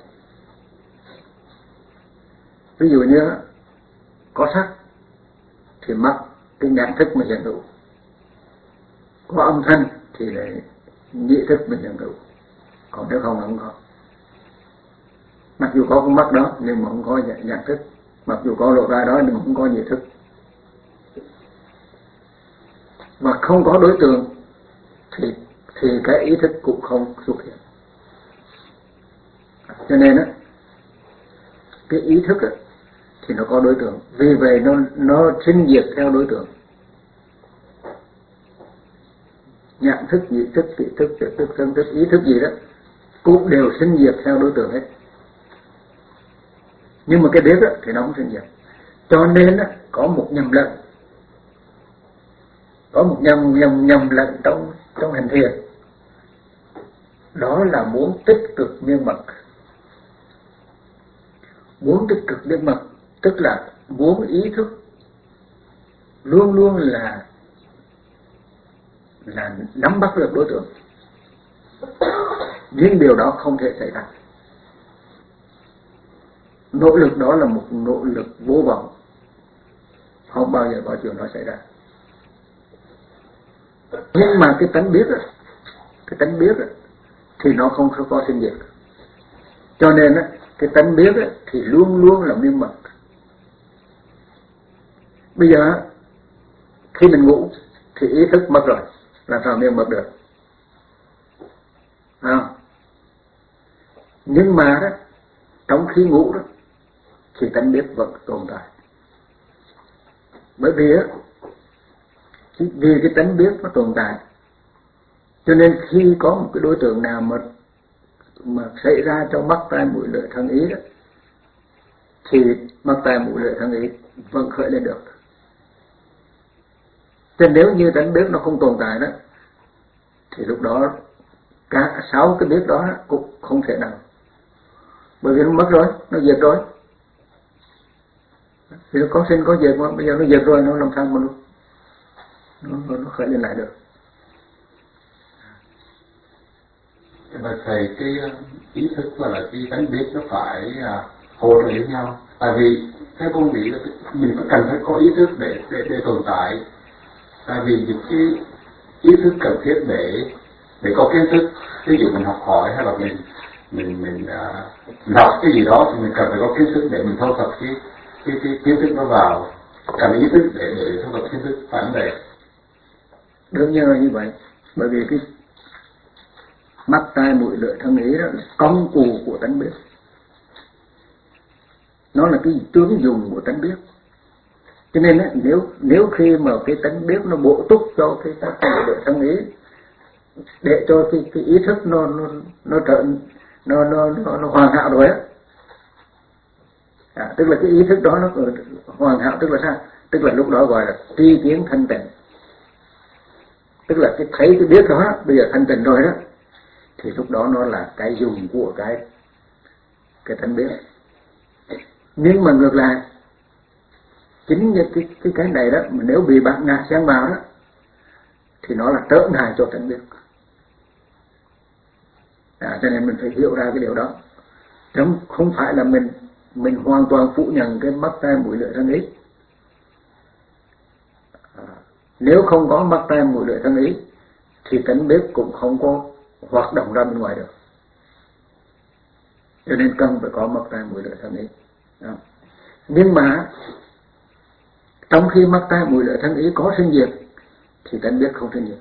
Ví dụ như có sắc thì mắt, cái nhận thức mà hiện hữu. Có âm thanh thì lại nhị thức mình hiện hữu, còn nếu không là không có. Mặc dù có con mắt đó nhưng mà không có nhận thức, mặc dù có lộ ra đó nhưng mà không có nhị thức, và không có đối tượng thì thì cái ý thức cũng không xuất hiện. Cho nên á, cái ý thức á, thì nó có đối tượng, vì vậy nó nó sinh diệt theo đối tượng. Nhận thức, nhị thức, vị thức, tuyệt thức, thân thức, ý thức gì đó cũng đều sinh diệt theo đối tượng hết. Nhưng mà cái biết á, thì nó không sinh diệt. Cho nên á, có một nhầm lẫn, có một nhầm nhầm nhầm lẫn trong trong hành thiền, đó là muốn tích cực miên mật. Muốn tích cực miên mật tức là muốn ý thức luôn luôn là là nắm bắt được đối tượng, nhưng điều đó không thể xảy ra. Nỗ lực đó là một nỗ lực vô vọng, không bao giờ có chuyện đó xảy ra. Nhưng mà cái tánh biết đó, cái tánh biết đó, thì nó không có sinh diệt. Cho nên đó, cái tánh biết đó, thì luôn luôn là miên mật. Bây giờ khi mình ngủ thì ý thức mất rồi, làm sao miên mật được? À. Nhưng mà đó, trong khi ngủ đó thì tánh biết vẫn tồn tại. Bởi vì á, vì cái tánh biết nó tồn tại, cho nên khi có một cái đối tượng nào mà mà xảy ra cho mắt tai mũi lưỡi thân ý đó, thì mắt tai mũi lưỡi thân ý vẫn khởi lên được. Thế nếu như tánh biết nó không tồn tại đó, thì lúc đó cả sáu cái biết đó cũng không thể nào, bởi vì nó mất rồi, nó diệt rồi. Thì nó có sinh có diệt mà bây giờ nó diệt rồi, nó làm sao mà nó nó, nó khởi lên lại được. Và thầy, cái ý thức và là cái tánh biết nó phải uh, hỗ trợ với nhau. Tại vì theo con nghĩ là mình có cần phải có ý thức để để, để tồn tại. Tại vì những cái ý thức cần thiết để để có kiến thức. Ví dụ mình học hỏi hay là mình mình mình uh, đọc cái gì đó thì mình cần phải có kiến thức để mình thâu thập cái cái cái kiến thức nó vào. Cần ý thức để để thâu thập kiến thức phản đề. Đương nhiên là như vậy, bởi vì cái mắt tai mũi lưỡi thân ý đó là công cụ của tánh biết, nó là cái tướng dùng của tánh biết. Cho nên á, nếu nếu khi mà cái tánh biết nó bổ túc cho cái mắt tai mũi lưỡi thân ý để cho cái cái ý thức nó nó nó trở nó nó nó, nó hoàn hảo rồi á, à, tức là cái ý thức đó nó hoàn hảo, tức là sao? Tức là lúc đó gọi là tri kiến thanh tịnh, tức là cái thấy cái biết đó bây giờ thanh tịnh rồi đó, thì lúc đó nó là cái dùng của cái cái tánh biết. Nhưng mà ngược lại, chính như cái cái cái này đó, mà nếu bị bạn ngã sang vào đó, thì nó là trở ngại cho tánh biết. À, cho nên mình phải hiểu ra cái điều đó. Chứ không phải là mình mình hoàn toàn phủ nhận cái mắt tai mũi lưỡi thân ý. À, nếu không có mắt tai mũi lưỡi thân ý thì tánh biết cũng không có hoạt động ra bên ngoài được. Cho nên cần phải có mắt tai mũi lưỡi thân ý. Đó. Nhưng mà trong khi mắt tai mũi lưỡi thân ý có sinh diệt thì tánh biết không sinh diệt.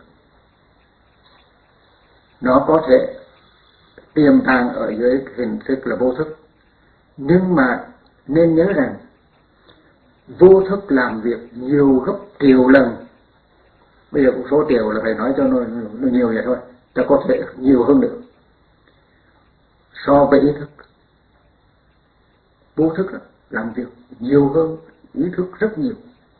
Nó có thể tiềm tàng ở dưới hình thức là vô thức, nhưng mà nên nhớ rằng vô thức làm việc nhiều gấp triệu lần. Bây giờ một số triệu là phải nói cho nó, nó nhiều vậy thôi, ta có thể nhiều hơn nữa so với ý thức. Vô thức làm việc nhiều hơn ý thức rất nhiều.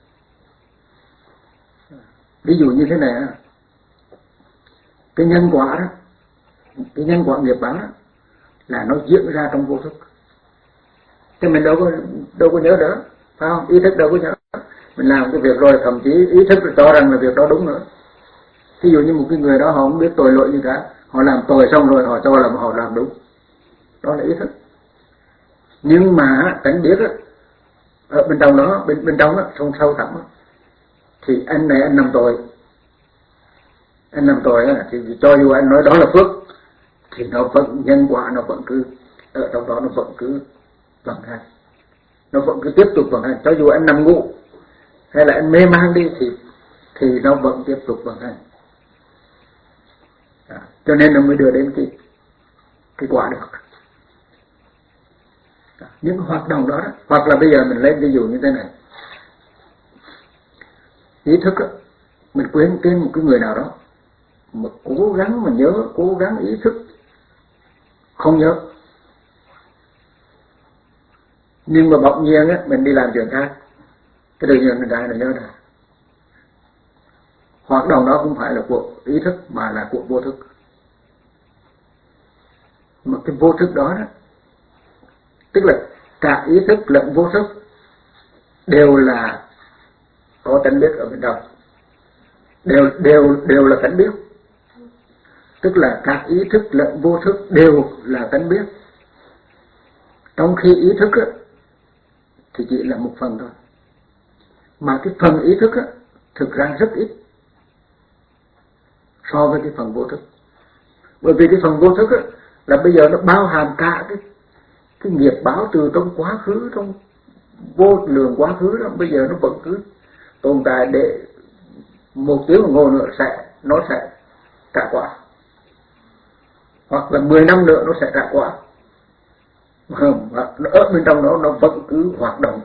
Ví dụ như thế này, cái nhân quả đó, cái nhân quả nghiệp báo đó, là nó diễn ra trong vô thức. Thế mình đâu có đâu có nhớ nữa, phải không? Ý thức đâu có nhớ. Mình làm cái việc rồi thậm chí ý thức cho rằng là việc đó đúng nữa. Ví dụ như một cái người đó họ không biết tội lỗi gì cả, họ làm tội xong rồi họ cho là họ làm đúng, đó là ý thức. Nhưng mà tánh biết đó, ở bên trong đó, bên bên trong đó, trong sâu thẳm đó, thì anh này anh làm tội, anh làm tội á, thì cho dù anh nói đó là phước thì nó vẫn nhân quả nó vẫn cứ ở trong đó, nó vẫn cứ vận hành, nó vẫn cứ tiếp tục vận hành. Cho dù anh nằm ngủ hay là anh mê man đi thì thì nó vẫn tiếp tục vận hành. À, cho nên nó mới đưa đến cái cái quả được. À, những hoạt động đó, đó hoặc là bây giờ mình lấy ví dụ như thế này, ý thức đó, mình quên tên một cái người nào đó mà cố gắng mà nhớ, cố gắng ý thức không nhớ, nhưng mà bỗng nhiên á mình đi làm chuyện khác, cái tự nhiên mình ra là nhớ ra. Hoạt động đó không phải là của ý thức mà là của vô thức. Mà cái vô thức đó, đó tức là cả ý thức lẫn vô thức đều là có tánh biết ở bên trong, đều đều đều là tánh biết, tức là cả ý thức lẫn vô thức đều là tánh biết. Trong khi ý thức á, thì chỉ là một phần thôi, mà cái phần ý thức á, thực ra rất ít so với cái phần vô thức. Bởi vì cái phần vô thức á, là bây giờ nó bao hàm cả cái cái nghiệp báo từ trong quá khứ, trong vô lượng quá khứ đó, bây giờ nó vẫn cứ tồn tại để một tiếng đồng hồ nữa sẽ nó sẽ trả quả, hoặc là mười năm nữa nó sẽ trả quả. Nó ở bên trong đó nó vẫn cứ hoạt động.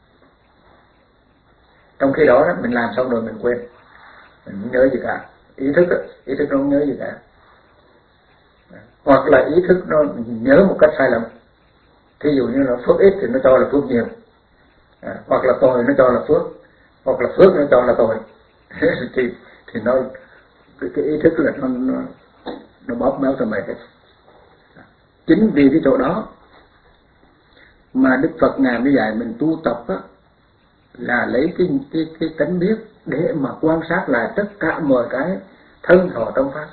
Trong khi đó, đó mình làm xong rồi mình quên, mình không nhớ gì cả. Ý thức đó, ý thức nó không nhớ gì cả. Hoặc là ý thức nó nhớ một cách sai lầm. Thí dụ như là phước ít thì nó cho là phước nhiều, à, hoặc là tội nó cho là phước, hoặc là phước nó cho là tội. thì thì nó cái, cái ý thức là nó nó, nó bóp méo tầm bậy hết. Chính vì cái chỗ đó mà Đức Phật ngài mới dạy mình tu tập á, là lấy cái cái cái tánh biết để mà quan sát lại tất cả mọi cái thân thọ tâm pháp.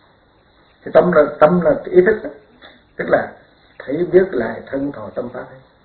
Thì tâm là tâm là ý thức đó. Tức là thấy biết lại thân thọ tâm pháp ấy.